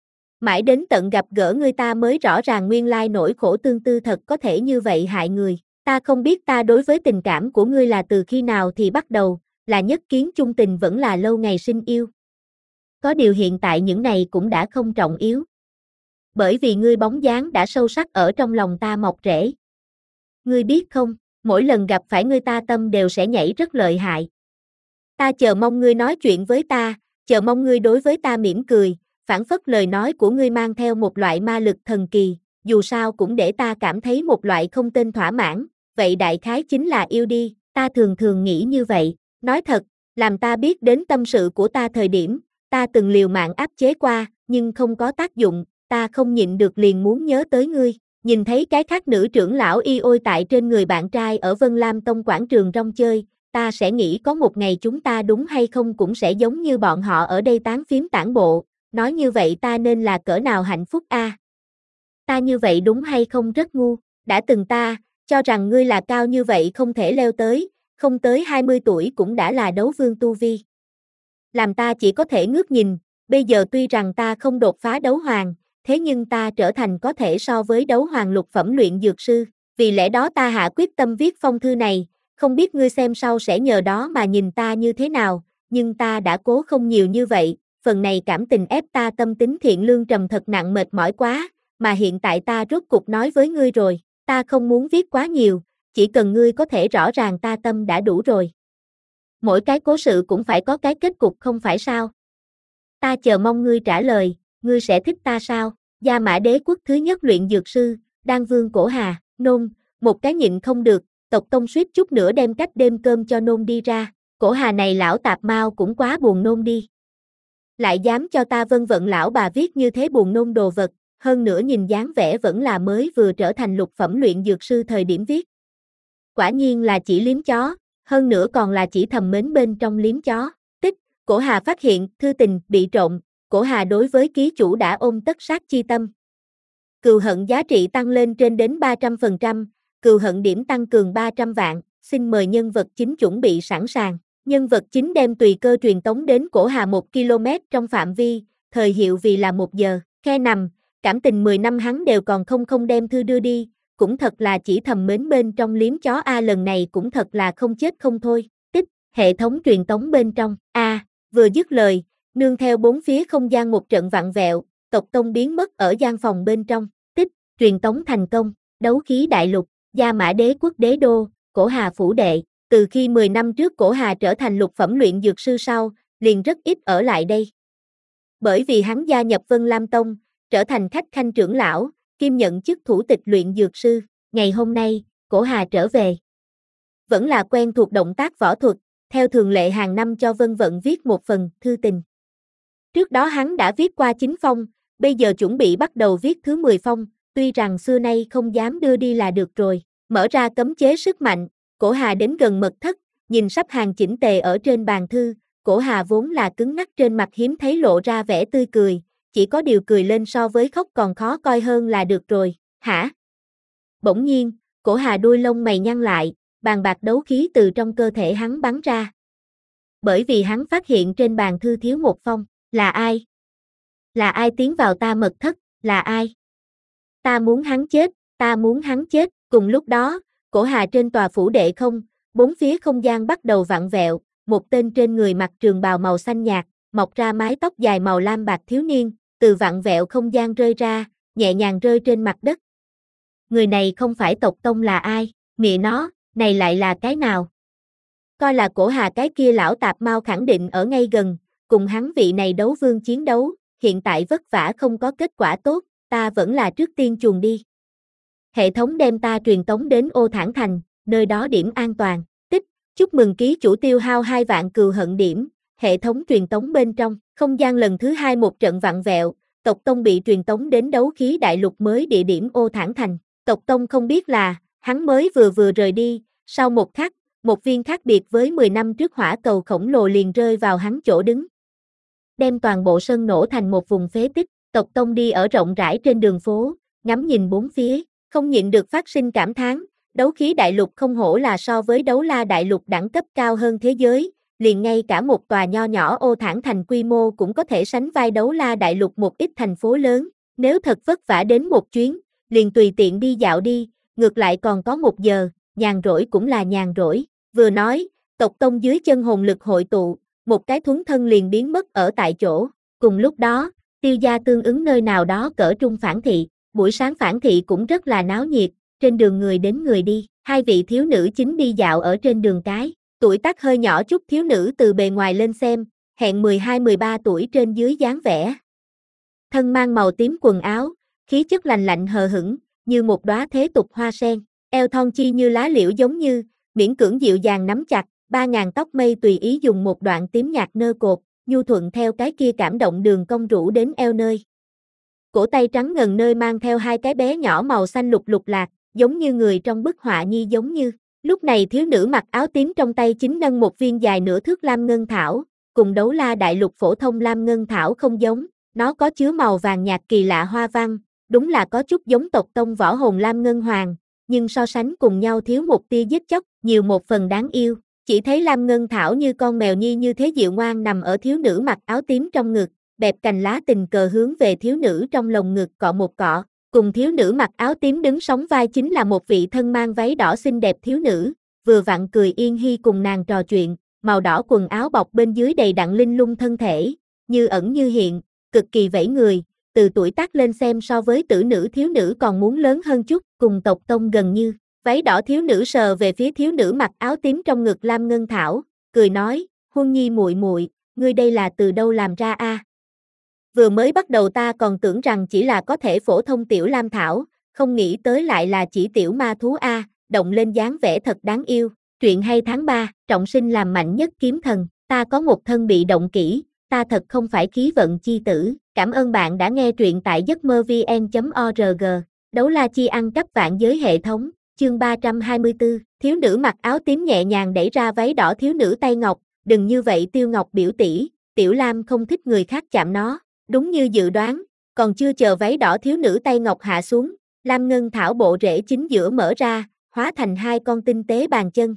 Mãi đến tận gặp gỡ ngươi ta mới rõ ràng nguyên lai nỗi khổ tương tư thật có thể như vậy hại người. Ta không biết ta đối với tình cảm của ngươi là từ khi nào thì bắt đầu, là nhất kiến chung tình vẫn là lâu ngày sinh yêu. Có điều hiện tại những này cũng đã không trọng yếu. Bởi vì ngươi bóng dáng đã sâu sắc ở trong lòng ta mọc rễ. Ngươi biết không, mỗi lần gặp phải ngươi ta tâm đều sẽ nhảy rất lợi hại. Ta chờ mong ngươi nói chuyện với ta, chờ mong ngươi đối với ta mỉm cười, phảng phất lời nói của ngươi mang theo một loại ma lực thần kỳ, dù sao cũng để ta cảm thấy một loại không tên thỏa mãn, vậy đại khái chính là yêu đi, ta thường thường nghĩ như vậy, nói thật, làm ta biết đến tâm sự của ta thời điểm, ta từng liều mạng áp chế qua, nhưng không có tác dụng, ta không nhịn được liền muốn nhớ tới ngươi, nhìn thấy cái khác nữ trưởng lão y ôi tại trên người bạn trai ở Vân Lam Tông quảng trường rong chơi, ta sẽ nghĩ có một ngày chúng ta đúng hay không cũng sẽ giống như bọn họ ở đây tán phím tản bộ, nói như vậy ta nên là cỡ nào hạnh phúc a? À? Ta như vậy đúng hay không rất ngu, đã từng ta, cho rằng ngươi là cao như vậy không thể leo tới, không tới hai mươi tuổi cũng đã là đấu vương tu vi. Làm ta chỉ có thể ngước nhìn, bây giờ tuy rằng ta không đột phá đấu hoàng, thế nhưng ta trở thành có thể so với đấu hoàng lục phẩm luyện dược sư, vì lẽ đó ta hạ quyết tâm viết phong thư này, không biết ngươi xem sau sẽ nhờ đó mà nhìn ta như thế nào, nhưng ta đã cố không nhiều như vậy, phần này cảm tình ép ta tâm tính thiện lương trầm thật nặng mệt mỏi quá, mà hiện tại ta rốt cục nói với ngươi rồi, ta không muốn viết quá nhiều, chỉ cần ngươi có thể rõ ràng ta tâm đã đủ rồi. Mỗi cái cố sự cũng phải có cái kết cục không phải sao? Ta chờ mong ngươi trả lời, ngươi sẽ thích ta sao? Gia Mã Đế quốc thứ nhất luyện dược sư, Đan Vương Cổ Hà, nôn, một cái nhịn không được, tộc tông suýt chút nữa đem cách đêm cơm cho nôn đi ra, Cổ Hà này lão tạp mau cũng quá buồn nôn đi. Lại dám cho ta vân vận lão bà viết như thế buồn nôn đồ vật, hơn nữa nhìn dáng vẻ vẫn là mới vừa trở thành lục phẩm luyện dược sư thời điểm viết. Quả nhiên là chỉ liếm chó, hơn nữa còn là chỉ thầm mến bên trong liếm chó. Tích, Cổ Hà phát hiện thư tình bị trộm, Cổ Hà đối với ký chủ đã ôm tất sát chi tâm. Cừu hận giá trị tăng lên trên đến ba trăm phần trăm, cừu hận điểm tăng cường ba trăm vạn, xin mời nhân vật chính chuẩn bị sẵn sàng. Nhân vật chính đem tùy cơ truyền tống đến Cổ Hà một ki lô mét trong phạm vi, thời hiệu vì là một giờ, khe nằm, cảm tình mười năm hắn đều còn không không đem thư đưa đi, cũng thật là chỉ thầm mến bên trong liếm chó a lần này cũng thật là không chết không thôi. Tích, hệ thống truyền tống bên trong, a, vừa dứt lời, nương theo bốn phía không gian một trận vặn vẹo, tộc tông biến mất ở gian phòng bên trong. Tích, truyền tống thành công, đấu khí đại lục, Gia Mã Đế quốc đế đô, Cổ Hà phủ đệ. Từ khi mười năm trước Cổ Hà trở thành lục phẩm luyện dược sư sau, liền rất ít ở lại đây. Bởi vì hắn gia nhập Vân Lam Tông, trở thành khách khanh trưởng lão, kiêm nhận chức thủ tịch luyện dược sư. Ngày hôm nay, Cổ Hà trở về. Vẫn là quen thuộc động tác võ thuật, theo thường lệ hàng năm cho Vân Vận viết một phần thư tình. Trước đó hắn đã viết qua chín phong, bây giờ chuẩn bị bắt đầu viết thứ mười phong, tuy rằng xưa nay không dám đưa đi là được rồi. Mở ra cấm chế sức mạnh, Cổ Hà đến gần mật thất, nhìn sắp hàng chỉnh tề ở trên bàn thư, Cổ Hà vốn là cứng ngắc trên mặt hiếm thấy lộ ra vẻ tươi cười, chỉ có điều cười lên so với khóc còn khó coi hơn là được rồi, hả? Bỗng nhiên, Cổ Hà đuôi lông mày nhăn lại, bàn bạc đấu khí từ trong cơ thể hắn bắn ra. Bởi vì hắn phát hiện trên bàn thư thiếu một phong, là ai? Là ai tiến vào ta mật thất, là ai? Ta muốn hắn chết, ta muốn hắn chết, cùng lúc đó, Cổ Hà trên tòa phủ đệ không, bốn phía không gian bắt đầu vặn vẹo, một tên trên người mặc trường bào màu xanh nhạt, mọc ra mái tóc dài màu lam bạc thiếu niên, từ vặn vẹo không gian rơi ra, nhẹ nhàng rơi trên mặt đất. Người này không phải tộc tông là ai, mẹ nó, này lại là cái nào? Coi là Cổ Hà cái kia lão tạp mau khẳng định ở ngay gần, cùng hắn vị này đấu vương chiến đấu, hiện tại vất vả không có kết quả tốt, ta vẫn là trước tiên chuồn đi. Hệ thống đem ta truyền tống đến Ô Thản Thành, nơi đó điểm an toàn. Tích, chúc mừng ký chủ tiêu hao hai vạn cừu hận điểm, hệ thống truyền tống bên trong, không gian lần thứ hai một trận vặn vẹo, tộc tông bị truyền tống đến đấu khí đại lục mới địa điểm Ô Thản Thành. Tộc tông không biết là, hắn mới vừa vừa rời đi, sau một khắc, một viên khác biệt với mười năm trước hỏa cầu khổng lồ liền rơi vào hắn chỗ đứng. Đem toàn bộ sân nổ thành một vùng phế tích, tộc tông đi ở rộng rãi trên đường phố, ngắm nhìn bốn phía. Không nhịn được phát sinh cảm thán, đấu khí đại lục không hổ là so với đấu la đại lục đẳng cấp cao hơn thế giới, liền ngay cả một tòa nho nhỏ Ô Thản Thành quy mô cũng có thể sánh vai đấu la đại lục một ít thành phố lớn, nếu thật vất vả đến một chuyến, liền tùy tiện đi dạo đi, ngược lại còn có một giờ, nhàn rỗi cũng là nhàn rỗi, vừa nói, tộc tông dưới chân hồn lực hội tụ, một cái thuấn thân liền biến mất ở tại chỗ, cùng lúc đó, Tiêu gia tương ứng nơi nào đó cỡ trung phản thị. Buổi sáng phản thị cũng rất là náo nhiệt, trên đường người đến người đi, hai vị thiếu nữ chính đi dạo ở trên đường cái, tuổi tác hơi nhỏ chút thiếu nữ từ bề ngoài lên xem, hẹn mười hai mười ba tuổi trên dưới dáng vẻ. Thân mang màu tím quần áo, khí chất lành lạnh hờ hững, như một đóa thế tục hoa sen, eo thon chi như lá liễu giống như, miễn cưỡng dịu dàng nắm chặt, ba ngàn tóc mây tùy ý dùng một đoạn tím nhạt nơ cột, nhu thuận theo cái kia cảm động đường cong rũ đến eo nơi. Cổ tay trắng ngần nơi mang theo hai cái bé nhỏ màu xanh lục lục lạc, giống như người trong bức họa nhi giống như. Lúc này thiếu nữ mặc áo tím trong tay chính nâng một viên dài nửa thước lam ngân thảo, cùng đấu la đại lục phổ thông lam ngân thảo không giống, nó có chứa màu vàng nhạt kỳ lạ hoa văn, đúng là có chút giống tộc tông võ hồn lam ngân hoàng, nhưng so sánh cùng nhau thiếu một tia giết chóc, nhiều một phần đáng yêu. Chỉ thấy lam ngân thảo như con mèo nhi như thế dịu ngoan nằm ở thiếu nữ mặc áo tím trong ngực, bẹp cành lá tình cờ hướng về thiếu nữ trong lồng ngực cọ một cọ, cùng thiếu nữ mặc áo tím đứng sóng vai chính là một vị thân mang váy đỏ xinh đẹp thiếu nữ, vừa vặn cười yên hi cùng nàng trò chuyện, màu đỏ quần áo bọc bên dưới đầy đặn linh lung thân thể, như ẩn như hiện, cực kỳ vẫy người, từ tuổi tác lên xem so với tử nữ thiếu nữ còn muốn lớn hơn chút, cùng tộc tông gần như. Váy đỏ thiếu nữ sờ về phía thiếu nữ mặc áo tím trong ngực Lam Ngân Thảo, cười nói, Huân Nhi muội muội, ngươi đây là từ đâu làm ra a? À? Vừa mới bắt đầu ta còn tưởng rằng chỉ là có thể phổ thông tiểu Lam Thảo, không nghĩ tới lại là chỉ tiểu ma thú a, à, động lên dáng vẻ thật đáng yêu. Truyện hay tháng ba, trọng sinh làm mạnh nhất kiếm thần, ta có một thân bị động kỹ, ta thật không phải khí vận chi tử. Cảm ơn bạn đã nghe truyện tại giấc mơ vn chấm org. Đấu la chi ăn cắp vạn giới hệ thống, chương ba trăm hai mươi tư, thiếu nữ mặc áo tím nhẹ nhàng đẩy ra váy đỏ thiếu nữ tay ngọc, đừng như vậy Tiêu Ngọc biểu tỷ, Tiểu Lam không thích người khác chạm nó, đúng như dự đoán, còn chưa chờ váy đỏ thiếu nữ tay ngọc hạ xuống, Lam Ngân Thảo bộ rễ chính giữa mở ra, hóa thành hai con tinh tế bàn chân.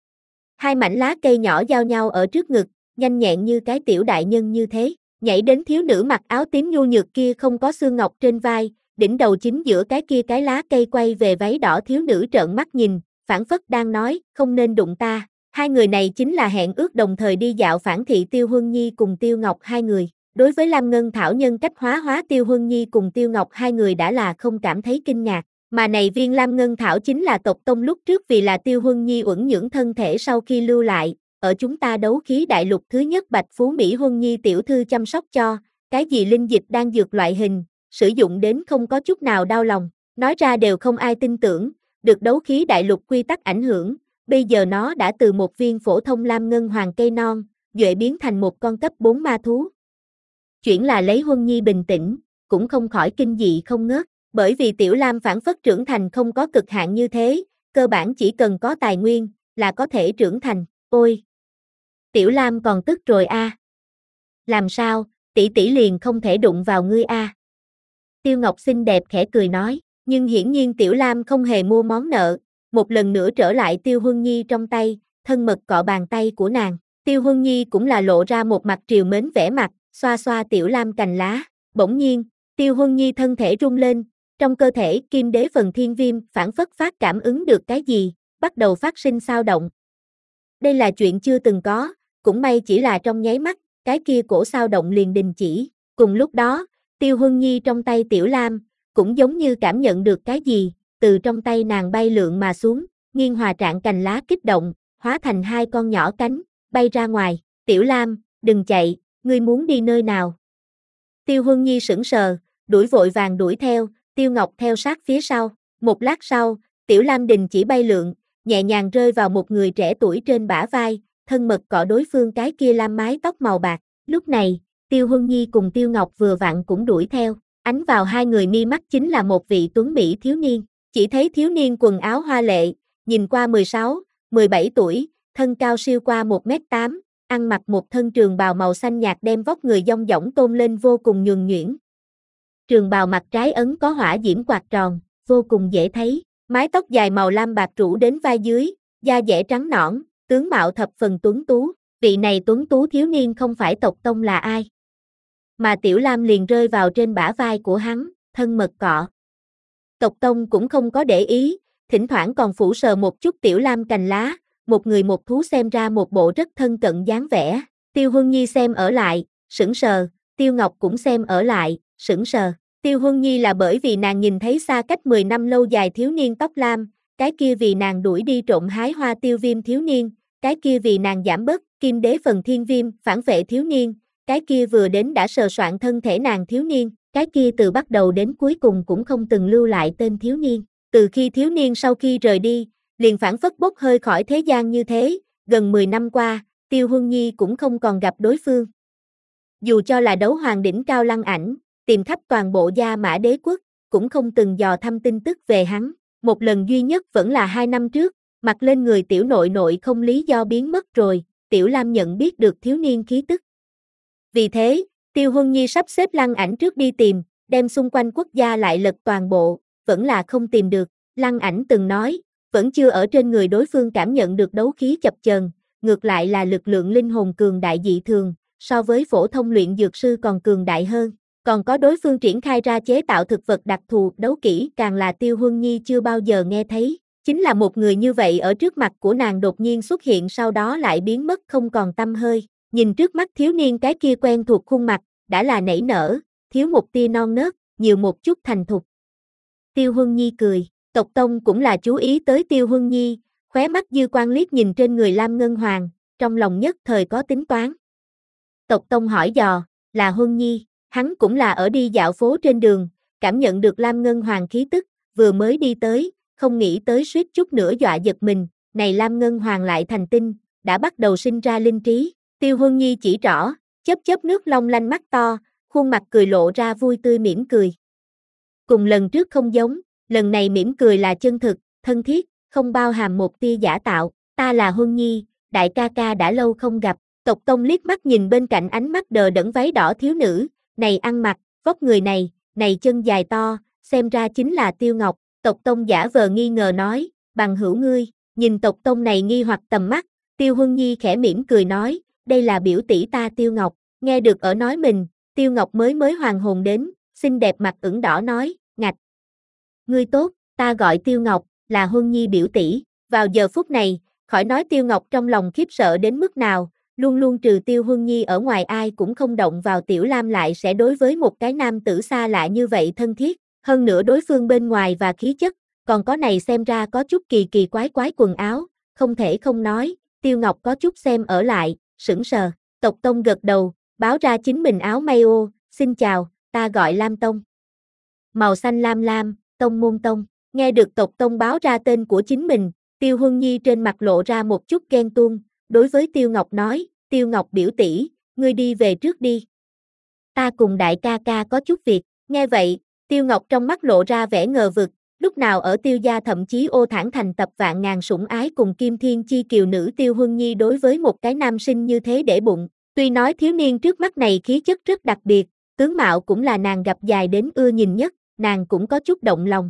Hai mảnh lá cây nhỏ giao nhau ở trước ngực, nhanh nhẹn như cái tiểu đại nhân như thế, nhảy đến thiếu nữ mặc áo tím nhu nhược kia không có xương ngọc trên vai, đỉnh đầu chính giữa cái kia cái lá cây quay về váy đỏ thiếu nữ trợn mắt nhìn, phảng phất đang nói, không nên đụng ta. Hai người này chính là hẹn ước đồng thời đi dạo phản thị Tiêu Huân Nhi cùng Tiêu Ngọc hai người. Đối với Lam Ngân Thảo nhân cách hóa hóa Tiêu Huân Nhi cùng Tiêu Ngọc hai người đã là không cảm thấy kinh ngạc, mà này viên Lam Ngân Thảo chính là tộc tông lúc trước vì là Tiêu Huân Nhi uẩn nhưỡng thân thể sau khi lưu lại, ở chúng ta đấu khí đại lục thứ nhất Bạch Phú Mỹ Huân Nhi tiểu thư chăm sóc cho, cái gì linh dịch đang dược loại hình, sử dụng đến không có chút nào đau lòng, nói ra đều không ai tin tưởng, được đấu khí đại lục quy tắc ảnh hưởng, bây giờ nó đã từ một viên phổ thông lam ngân hoàng cây non, duệ biến thành một con cấp bốn ma thú. Chuyển là lấy Huân Nhi bình tĩnh, cũng không khỏi kinh dị không ngớt, bởi vì Tiểu Lam phản phất trưởng thành không có cực hạn như thế, cơ bản chỉ cần có tài nguyên, là có thể trưởng thành, ôi! Tiểu Lam còn tức rồi a. À. Làm sao, tỷ tỷ liền không thể đụng vào ngươi a? À. Tiêu Ngọc xinh đẹp khẽ cười nói, nhưng hiển nhiên Tiểu Lam không hề mua món nợ, một lần nữa trở lại Tiêu Huân Nhi trong tay, thân mật cọ bàn tay của nàng. Tiêu Huân Nhi cũng là lộ ra một mặt triều mến vẻ mặt, xoa xoa Tiểu Lam cành lá, bỗng nhiên, Tiêu Huân Nhi thân thể rung lên, trong cơ thể Kim Đế phần thiên viêm phản phất phát cảm ứng được cái gì, bắt đầu phát sinh xao động. Đây là chuyện chưa từng có, cũng may chỉ là trong nháy mắt, cái kia cổ xao động liền đình chỉ, cùng lúc đó, Tiêu Huân Nhi trong tay Tiểu Lam, cũng giống như cảm nhận được cái gì, từ trong tay nàng bay lượn mà xuống, nghiêng hòa trạng cành lá kích động, hóa thành hai con nhỏ cánh, bay ra ngoài, Tiểu Lam, đừng chạy, ngươi muốn đi nơi nào? Tiêu Huân Nhi sững sờ, đuổi vội vàng đuổi theo, Tiêu Ngọc theo sát phía sau, một lát sau, Tiểu Lam đình chỉ bay lượn, nhẹ nhàng rơi vào một người trẻ tuổi trên bả vai, thân mật cọ đối phương cái kia lam mái tóc màu bạc, lúc này, Tiêu Huân Nhi cùng Tiêu Ngọc vừa vặn cũng đuổi theo, ánh vào hai người mi mắt chính là một vị tuấn mỹ thiếu niên, chỉ thấy thiếu niên quần áo hoa lệ, nhìn qua mười sáu, mười bảy tuổi, thân cao siêu qua một mét tám, ăn mặc một thân trường bào màu xanh nhạt đem vóc người dong dỏng tôn lên vô cùng nhuần nhuyễn. Trường bào mặt trái ấn có hỏa diễm quạt tròn, vô cùng dễ thấy, mái tóc dài màu lam bạc rủ đến vai dưới, da dẻ trắng nõn, tướng mạo thập phần tuấn tú, vị này tuấn tú thiếu niên không phải tộc tông là ai. Mà Tiểu Lam liền rơi vào trên bả vai của hắn, thân mật cọ. Tộc tông cũng không có để ý, thỉnh thoảng còn phủ sờ một chút Tiểu Lam cành lá, một người một thú xem ra một bộ rất thân cận dáng vẻ. Tiêu Huân Nhi xem ở lại, sững sờ, Tiêu Ngọc cũng xem ở lại, sững sờ. Tiêu Huân Nhi là bởi vì nàng nhìn thấy xa cách mười năm lâu dài thiếu niên tóc lam, cái kia vì nàng đuổi đi trộm hái hoa tiêu viêm thiếu niên, cái kia vì nàng giảm bớt Kim Đế phần thiên viêm phản vệ thiếu niên, cái kia vừa đến đã sờ soạn thân thể nàng thiếu niên, cái kia từ bắt đầu đến cuối cùng cũng không từng lưu lại tên thiếu niên. Từ khi thiếu niên sau khi rời đi, liền phản phất bốc hơi khỏi thế gian như thế, gần mười năm qua, Tiêu Huân Nhi cũng không còn gặp đối phương. Dù cho là đấu hoàng đỉnh cao Lăng Ảnh, tìm khắp toàn bộ Gia Mã Đế quốc, cũng không từng dò thăm tin tức về hắn, một lần duy nhất vẫn là hai năm trước, mặc lên người tiểu nội nội không lý do biến mất rồi, Tiểu Lam nhận biết được thiếu niên khí tức. Vì thế, Tiêu Huân Nhi sắp xếp Lăng Ảnh trước đi tìm, đem xung quanh quốc gia lại lật toàn bộ, vẫn là không tìm được, Lăng Ảnh từng nói, vẫn chưa ở trên người đối phương cảm nhận được đấu khí chập chờn, ngược lại là lực lượng linh hồn cường đại dị thường, so với phổ thông luyện dược sư còn cường đại hơn, còn có đối phương triển khai ra chế tạo thực vật đặc thù, đấu kỹ càng là Tiêu Huân Nhi chưa bao giờ nghe thấy, chính là một người như vậy ở trước mặt của nàng đột nhiên xuất hiện sau đó lại biến mất không còn tăm hơi. nhìn trước mắt thiếu niên cái kia quen thuộc khuôn mặt, đã là nảy nở, thiếu một tia non nớt, nhiều một chút thành thục. Tiêu Huân Nhi cười, Tộc Tông cũng là chú ý tới Tiêu Huân Nhi, khóe mắt dư quan liếc nhìn trên người Lam Ngân Hoàng, trong lòng nhất thời có tính toán. Tộc Tông hỏi dò, là Huân Nhi, hắn cũng là ở đi dạo phố trên đường, cảm nhận được Lam Ngân Hoàng khí tức, vừa mới đi tới, không nghĩ tới suýt chút nữa dọa giật mình, này Lam Ngân Hoàng lại thành tinh, đã bắt đầu sinh ra linh trí. Tiêu Huân Nhi chỉ rõ, chớp chớp nước long lanh mắt to, khuôn mặt cười lộ ra vui tươi mỉm cười. Cùng lần trước không giống, lần này mỉm cười là chân thực, thân thiết, không bao hàm một tia giả tạo. Ta là Huân Nhi, đại ca ca đã lâu không gặp. Tộc Tông liếc mắt nhìn bên cạnh ánh mắt đờ đẫn váy đỏ thiếu nữ, này ăn mặc, vóc người này, này chân dài to, xem ra chính là Tiêu Ngọc. Tộc Tông giả vờ nghi ngờ nói, bằng hữu ngươi, nhìn Tộc Tông này nghi hoặc tầm mắt, Tiêu Huân Nhi khẽ mỉm cười nói, đây là biểu tỷ ta Tiêu Ngọc. Nghe được ở nói mình, Tiêu Ngọc mới mới hoàn hồn đến, xinh đẹp mặt ửng đỏ nói, ngạch. Ngươi tốt, ta gọi Tiêu Ngọc, là Huân Nhi biểu tỷ. Vào giờ phút này, khỏi nói Tiêu Ngọc trong lòng khiếp sợ đến mức nào, luôn luôn trừ Tiêu Huân Nhi ở ngoài ai cũng không động vào Tiểu Lam lại sẽ đối với một cái nam tử xa lạ như vậy thân thiết, hơn nữa đối phương bên ngoài và khí chất, còn có này xem ra có chút kỳ kỳ quái quái quần áo, không thể không nói, Tiêu Ngọc có chút xem ở lại, sững sờ. Tộc Tông gật đầu, báo ra chính mình áo may ô, xin chào, ta gọi Lam Tông. Màu xanh lam lam, Tông môn Tông, nghe được Tộc Tông báo ra tên của chính mình, Tiêu Huân Nhi trên mặt lộ ra một chút ghen tuông, đối với Tiêu Ngọc nói, Tiêu Ngọc biểu tỷ, ngươi đi về trước đi. Ta cùng đại ca ca có chút việc, nghe vậy, Tiêu Ngọc trong mắt lộ ra vẻ ngờ vực, lúc nào ở Tiêu gia thậm chí ô thản thành tập vạn ngàn sủng ái cùng Kim Thiên chi kiều nữ Tiêu Huân Nhi đối với một cái nam sinh như thế để bụng, tuy nói thiếu niên trước mắt này khí chất rất đặc biệt, tướng mạo cũng là nàng gặp dài đến ưa nhìn nhất, nàng cũng có chút động lòng.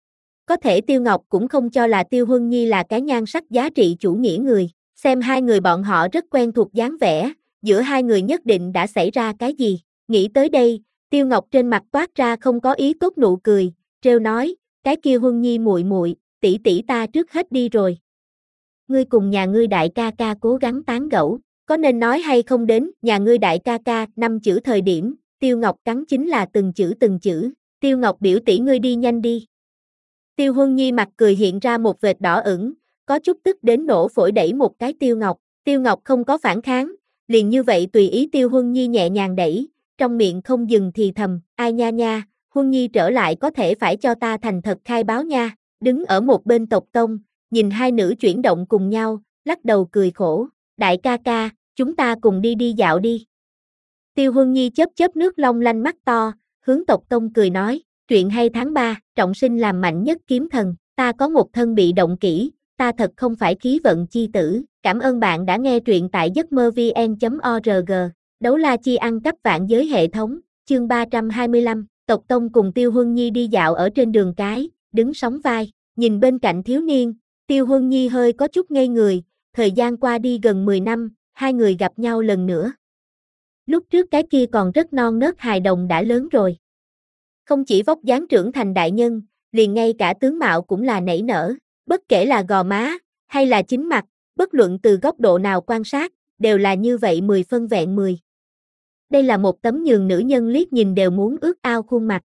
Có thể Tiêu Ngọc cũng không cho là Tiêu Huân Nhi là cái nhan sắc giá trị chủ nghĩa người, xem hai người bọn họ rất quen thuộc dáng vẻ, giữa hai người nhất định đã xảy ra cái gì, nghĩ tới đây, Tiêu Ngọc trên mặt toát ra không có ý tốt nụ cười, trêu nói, cái kia Huân Nhi muội muội, tỷ tỷ ta trước hết đi rồi. Ngươi cùng nhà ngươi đại ca ca cố gắng tán gẫu, có nên nói hay không đến, nhà ngươi đại ca ca, năm chữ thời điểm, Tiêu Ngọc cắn chính là từng chữ từng chữ, Tiêu Ngọc biểu tỷ ngươi đi nhanh đi. Tiêu Huân Nhi mặt cười hiện ra một vệt đỏ ửng, có chút tức đến nổ phổi đẩy một cái Tiêu Ngọc, Tiêu Ngọc không có phản kháng, liền như vậy tùy ý Tiêu Huân Nhi nhẹ nhàng đẩy, trong miệng không dừng thì thầm, ai nha nha, Huân Nhi trở lại có thể phải cho ta thành thật khai báo nha, đứng ở một bên Tộc Tông, nhìn hai nữ chuyển động cùng nhau, lắc đầu cười khổ, đại ca ca, chúng ta cùng đi đi dạo đi. Tiêu Huân Nhi chớp chớp nước long lanh mắt to, hướng Tộc Tông cười nói, truyện hay tháng ba, trọng sinh làm mạnh nhất kiếm thần, ta có một thân bị động kỹ, ta thật không phải khí vận chi tử, cảm ơn bạn đã nghe truyện tại giấc mơ vn chấm org, đấu la chi ăn cắp vạn giới hệ thống, chương ba trăm hai mươi lăm, Tộc Tông cùng Tiêu Huân Nhi đi dạo ở trên đường cái, đứng sóng vai, nhìn bên cạnh thiếu niên, Tiêu Huân Nhi hơi có chút ngây người, thời gian qua đi gần mười năm, hai người gặp nhau lần nữa. Lúc trước cái kia còn rất non nớt hài đồng đã lớn rồi. Không chỉ vóc dáng trưởng thành đại nhân, liền ngay cả tướng mạo cũng là nảy nở, bất kể là gò má, hay là chính mặt, bất luận từ góc độ nào quan sát, đều là như vậy mười phân vẹn mười. Đây là một tấm nhường nữ nhân liếc nhìn đều muốn ước ao khuôn mặt.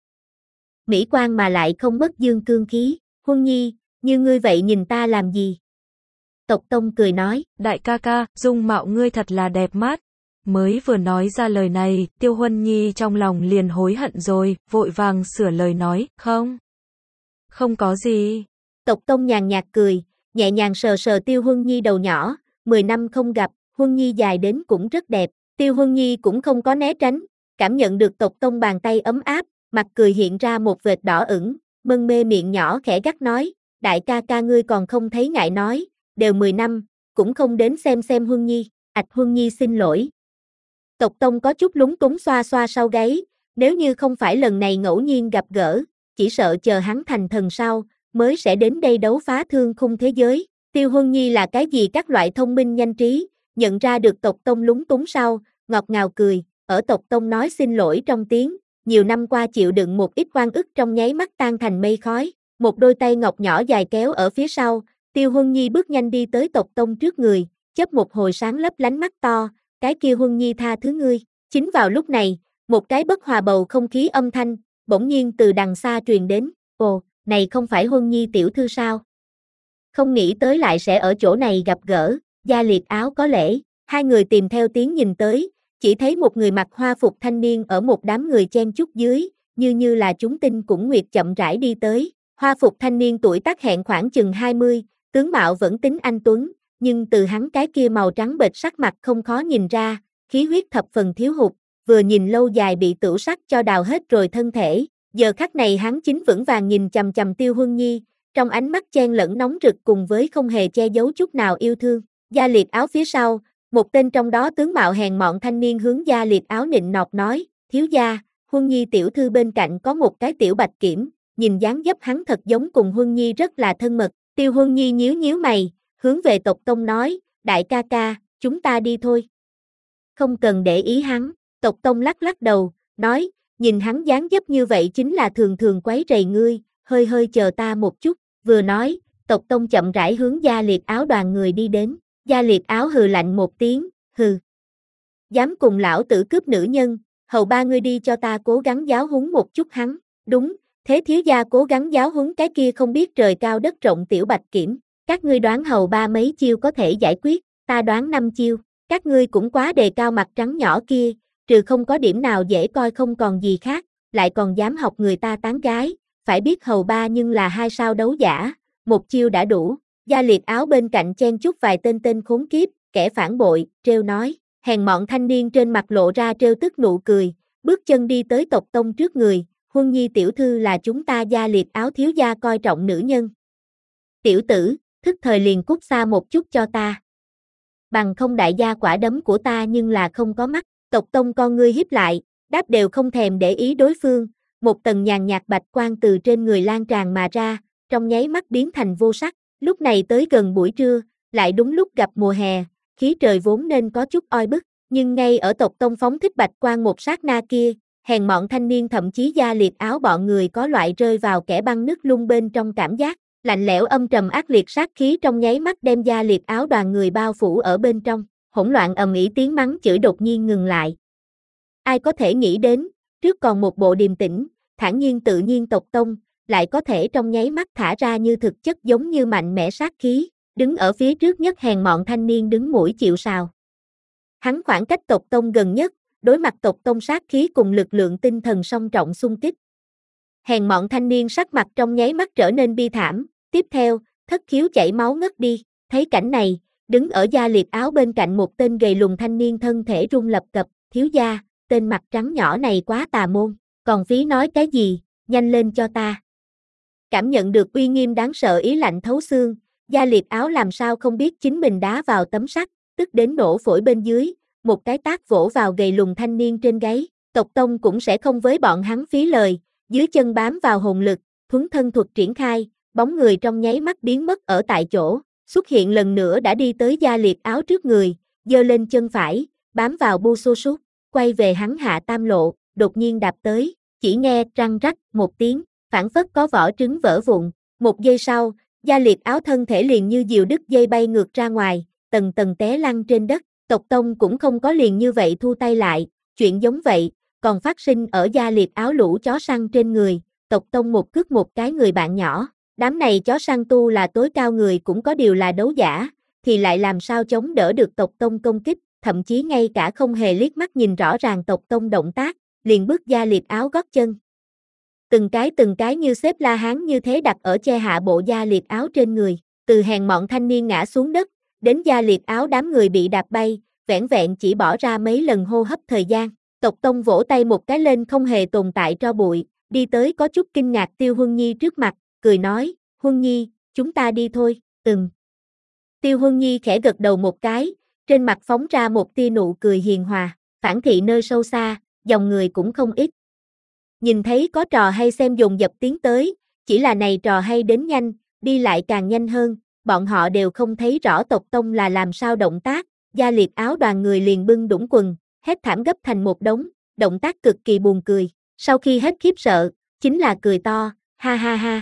Mỹ quan mà lại không mất dương cương khí, Huân Nhi, như ngươi vậy nhìn ta làm gì? Tộc Tông cười nói, đại ca ca, dung mạo ngươi thật là đẹp mắt. Mới vừa nói ra lời này, Tiêu Huân Nhi trong lòng liền hối hận rồi, vội vàng sửa lời nói, không. Không có gì. Tộc Tông nhàn nhạt cười, nhẹ nhàng sờ sờ Tiêu Huân Nhi đầu nhỏ, mười năm không gặp, Huân Nhi dài đến cũng rất đẹp. Tiêu Huân Nhi cũng không có né tránh, cảm nhận được Tộc Tông bàn tay ấm áp, mặt cười hiện ra một vệt đỏ ửng, mân mê miệng nhỏ khẽ gắt nói, đại ca ca ngươi còn không thấy ngại nói, đều mười năm, cũng không đến xem xem Huân Nhi, ạch Huân Nhi xin lỗi. Tộc Tông có chút lúng túng xoa xoa sau gáy, nếu như không phải lần này ngẫu nhiên gặp gỡ, chỉ sợ chờ hắn thành thần sau, mới sẽ đến đây đấu phá thương khung thế giới. Tiêu Huân Nhi là cái gì các loại thông minh nhanh trí, nhận ra được Tộc Tông lúng túng sau, ngọt ngào cười, ở Tộc Tông nói xin lỗi trong tiếng, nhiều năm qua chịu đựng một ít oan ức trong nháy mắt tan thành mây khói, một đôi tay ngọc nhỏ dài kéo ở phía sau, Tiêu Huân Nhi bước nhanh đi tới Tộc Tông trước người, chớp một hồi sáng lấp lánh mắt to, cái kia Huân Nhi tha thứ ngươi. Chính vào lúc này, một cái bất hòa bầu không khí âm thanh, bỗng nhiên từ đằng xa truyền đến, ồ, này không phải Huân Nhi tiểu thư sao? Không nghĩ tới lại sẽ ở chỗ này gặp gỡ, Gia Liệt Áo có lễ, hai người tìm theo tiếng nhìn tới, chỉ thấy một người mặc hoa phục thanh niên ở một đám người chen chúc dưới, như như là chúng tinh cũng nguyệt chậm rãi đi tới, hoa phục thanh niên tuổi tác hẹn khoảng chừng hai mươi, tướng mạo vẫn tính anh tuấn, nhưng từ hắn cái kia màu trắng bệch sắc mặt không khó nhìn ra, khí huyết thập phần thiếu hụt, vừa nhìn lâu dài bị tửu sắc cho đào hết rồi thân thể, giờ khắc này hắn chính vững vàng nhìn chằm chằm Tiêu Huân Nhi, trong ánh mắt chen lẫn nóng rực cùng với không hề che giấu chút nào yêu thương. Gia Liệt Áo phía sau, một tên trong đó tướng mạo hèn mọn thanh niên hướng Gia Liệt Áo nịnh nọt nói, thiếu gia, Huân Nhi tiểu thư bên cạnh có một cái tiểu bạch kiểm, nhìn dáng dấp hắn thật giống cùng Huân Nhi rất là thân mật. Tiêu Huân Nhi nhíu nhíu mày, hướng về tộc tông nói, đại ca ca, chúng ta đi thôi. Không cần để ý hắn, tộc tông lắc lắc đầu, nói, nhìn hắn dáng dấp như vậy chính là thường thường quấy rầy ngươi, hơi hơi chờ ta một chút, vừa nói, tộc tông chậm rãi hướng Gia Liệt Áo đoàn người đi đến, Gia Liệt Áo hừ lạnh một tiếng, hừ. Dám cùng lão tử cướp nữ nhân, hầu ba ngươi đi cho ta cố gắng giáo huấn một chút hắn, đúng, thế thiếu gia cố gắng giáo huấn cái kia không biết trời cao đất rộng tiểu bạch kiểm, các ngươi đoán hầu ba mấy chiêu có thể giải quyết, ta đoán năm chiêu, các ngươi cũng quá đề cao mặt trắng nhỏ kia, trừ không có điểm nào dễ coi không còn gì khác, lại còn dám học người ta tán gái, phải biết hầu ba nhưng là hai sao đấu giả, một chiêu đã đủ. Gia Liệt Áo bên cạnh chen chúc vài tên tên khốn kiếp, kẻ phản bội, trêu nói, hèn mọn thanh niên trên mặt lộ ra trêu tức nụ cười, bước chân đi tới tộc tông trước người, Huân Nhi tiểu thư là chúng ta Gia Liệt Áo thiếu gia coi trọng nữ nhân. Tiểu tử, thức thời liền cút xa một chút cho ta. Bằng không đại gia quả đấm của ta nhưng là không có mắt, tộc tông con ngươi híp lại, đáp đều không thèm để ý đối phương, một tầng nhàn nhạt bạch quang từ trên người lan tràn mà ra, trong nháy mắt biến thành vô sắc. Lúc này tới gần buổi trưa, lại đúng lúc gặp mùa hè, khí trời vốn nên có chút oi bức, nhưng ngay ở tộc tông phóng thích bạch quang một sát na kia, hèn mọn thanh niên thậm chí Gia Liệt Áo bọn người có loại rơi vào kẻ băng nứt lung bên trong cảm giác, lạnh lẽo âm trầm ác liệt sát khí trong nháy mắt đem Gia Liệt Áo đoàn người bao phủ ở bên trong, hỗn loạn ầm ĩ tiếng mắng chửi đột nhiên ngừng lại. Ai có thể nghĩ đến, trước còn một bộ điềm tĩnh, thản nhiên tự nhiên tộc tông, lại có thể trong nháy mắt thả ra như thực chất giống như mạnh mẽ sát khí, đứng ở phía trước nhất hèn mọn thanh niên đứng mũi chịu sào. Hắn khoảng cách tộc tông gần nhất, đối mặt tộc tông sát khí cùng lực lượng tinh thần song trọng xung kích. Hèn mọn thanh niên sắc mặt trong nháy mắt trở nên bi thảm, tiếp theo, thất khiếu chảy máu ngất đi, thấy cảnh này, đứng ở Gia Liệt Áo bên cạnh một tên gầy lùn thanh niên thân thể run lập cập, thiếu gia, tên mặt trắng nhỏ này quá tà môn, còn phí nói cái gì, nhanh lên cho ta. Cảm nhận được uy nghiêm đáng sợ ý lạnh thấu xương, Gia Liệt Áo làm sao không biết chính mình đá vào tấm sắt, tức đến nổ phổi bên dưới, một cái tát vỗ vào gầy lùn thanh niên trên gáy, tộc tông cũng sẽ không với bọn hắn phí lời, dưới chân bám vào hồn lực, thuấn thân thuật triển khai, bóng người trong nháy mắt biến mất ở tại chỗ, xuất hiện lần nữa đã đi tới Gia Liệt Áo trước người, giơ lên chân phải, bám vào bu xô sút, quay về hắn hạ tam lộ, đột nhiên đạp tới, chỉ nghe răng rắc một tiếng, phảng phất có vỏ trứng vỡ vụn, một giây sau, Gia Liệt Áo thân thể liền như diều đứt dây bay ngược ra ngoài, tầng tầng té lăn trên đất, tộc tông cũng không có liền như vậy thu tay lại, chuyện giống vậy, còn phát sinh ở Gia Liệt Áo lũ chó săn trên người, tộc tông một cước một cái người bạn nhỏ, đám này chó săn tu là tối cao người cũng có điều là đấu giả, thì lại làm sao chống đỡ được tộc tông công kích, thậm chí ngay cả không hề liếc mắt nhìn rõ ràng tộc tông động tác, liền bước Gia Liệt Áo gót chân. Từng cái từng cái như xếp la hán như thế đặt ở che hạ bộ Gia Liệt Áo trên người, từ hèn mọn thanh niên ngã xuống đất, đến Gia Liệt Áo đám người bị đạp bay, vẻn vẹn chỉ bỏ ra mấy lần hô hấp thời gian, tộc tông vỗ tay một cái lên không hề tồn tại tro bụi, đi tới có chút kinh ngạc Tiêu Huân Nhi trước mặt, cười nói, Huân Nhi, chúng ta đi thôi, ừm. Tiêu Huân Nhi khẽ gật đầu một cái, trên mặt phóng ra một tia nụ cười hiền hòa, phản thị nơi sâu xa, dòng người cũng không ít. Nhìn thấy có trò hay xem dồn dập tiến tới, chỉ là này trò hay đến nhanh, đi lại càng nhanh hơn, bọn họ đều không thấy rõ tộc tông là làm sao động tác, Gia Liệt Áo đoàn người liền bưng đũng quần, hét thảm gấp thành một đống, động tác cực kỳ buồn cười, sau khi hết khiếp sợ, chính là cười to, ha ha ha.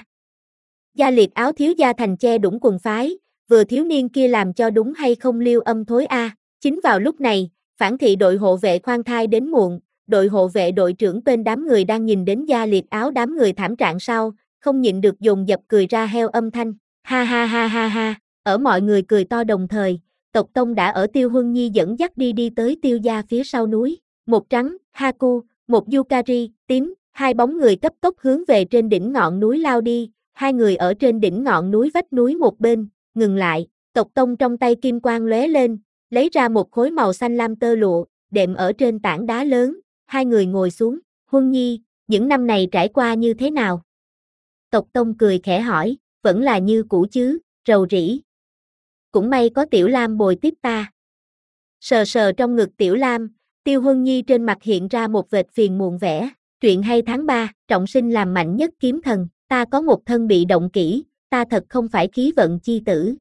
Gia Liệt Áo thiếu gia thành che đũng quần phái, vừa thiếu niên kia làm cho đúng hay không liêu âm thối a. Chính vào lúc này, Phản thị đội hộ vệ khoan thai đến muộn, đội hộ vệ đội trưởng bên đám người đang nhìn đến da liệt áo đám người thảm trạng sau, không nhịn được dồn dập cười ra heo âm thanh, ha ha ha ha ha, ở mọi người cười to đồng thời, tộc tông đã ở Tiêu Huân Nhi dẫn dắt đi đi tới Tiêu gia phía sau núi, một trắng, Haku, một Yukari, tím, hai bóng người cấp tốc hướng về trên đỉnh ngọn núi lao đi, hai người ở trên đỉnh ngọn núi vách núi một bên, ngừng lại, tộc tông trong tay kim quang lóe lên, lấy ra một khối màu xanh lam tơ lụa, đệm ở trên tảng đá lớn, hai người ngồi xuống, Huân Nhi, những năm này trải qua như thế nào? Tộc tông cười khẽ hỏi, vẫn là như cũ chứ, rầu rĩ. Cũng may có Tiểu Lam bồi tiếp ta. Sờ sờ trong ngực Tiểu Lam, Tiêu Huân Nhi trên mặt hiện ra một vệt phiền muộn vẻ, truyện hay tháng ba, trọng sinh làm mạnh nhất kiếm thần, ta có một thân bị động kỹ, ta thật không phải khí vận chi tử.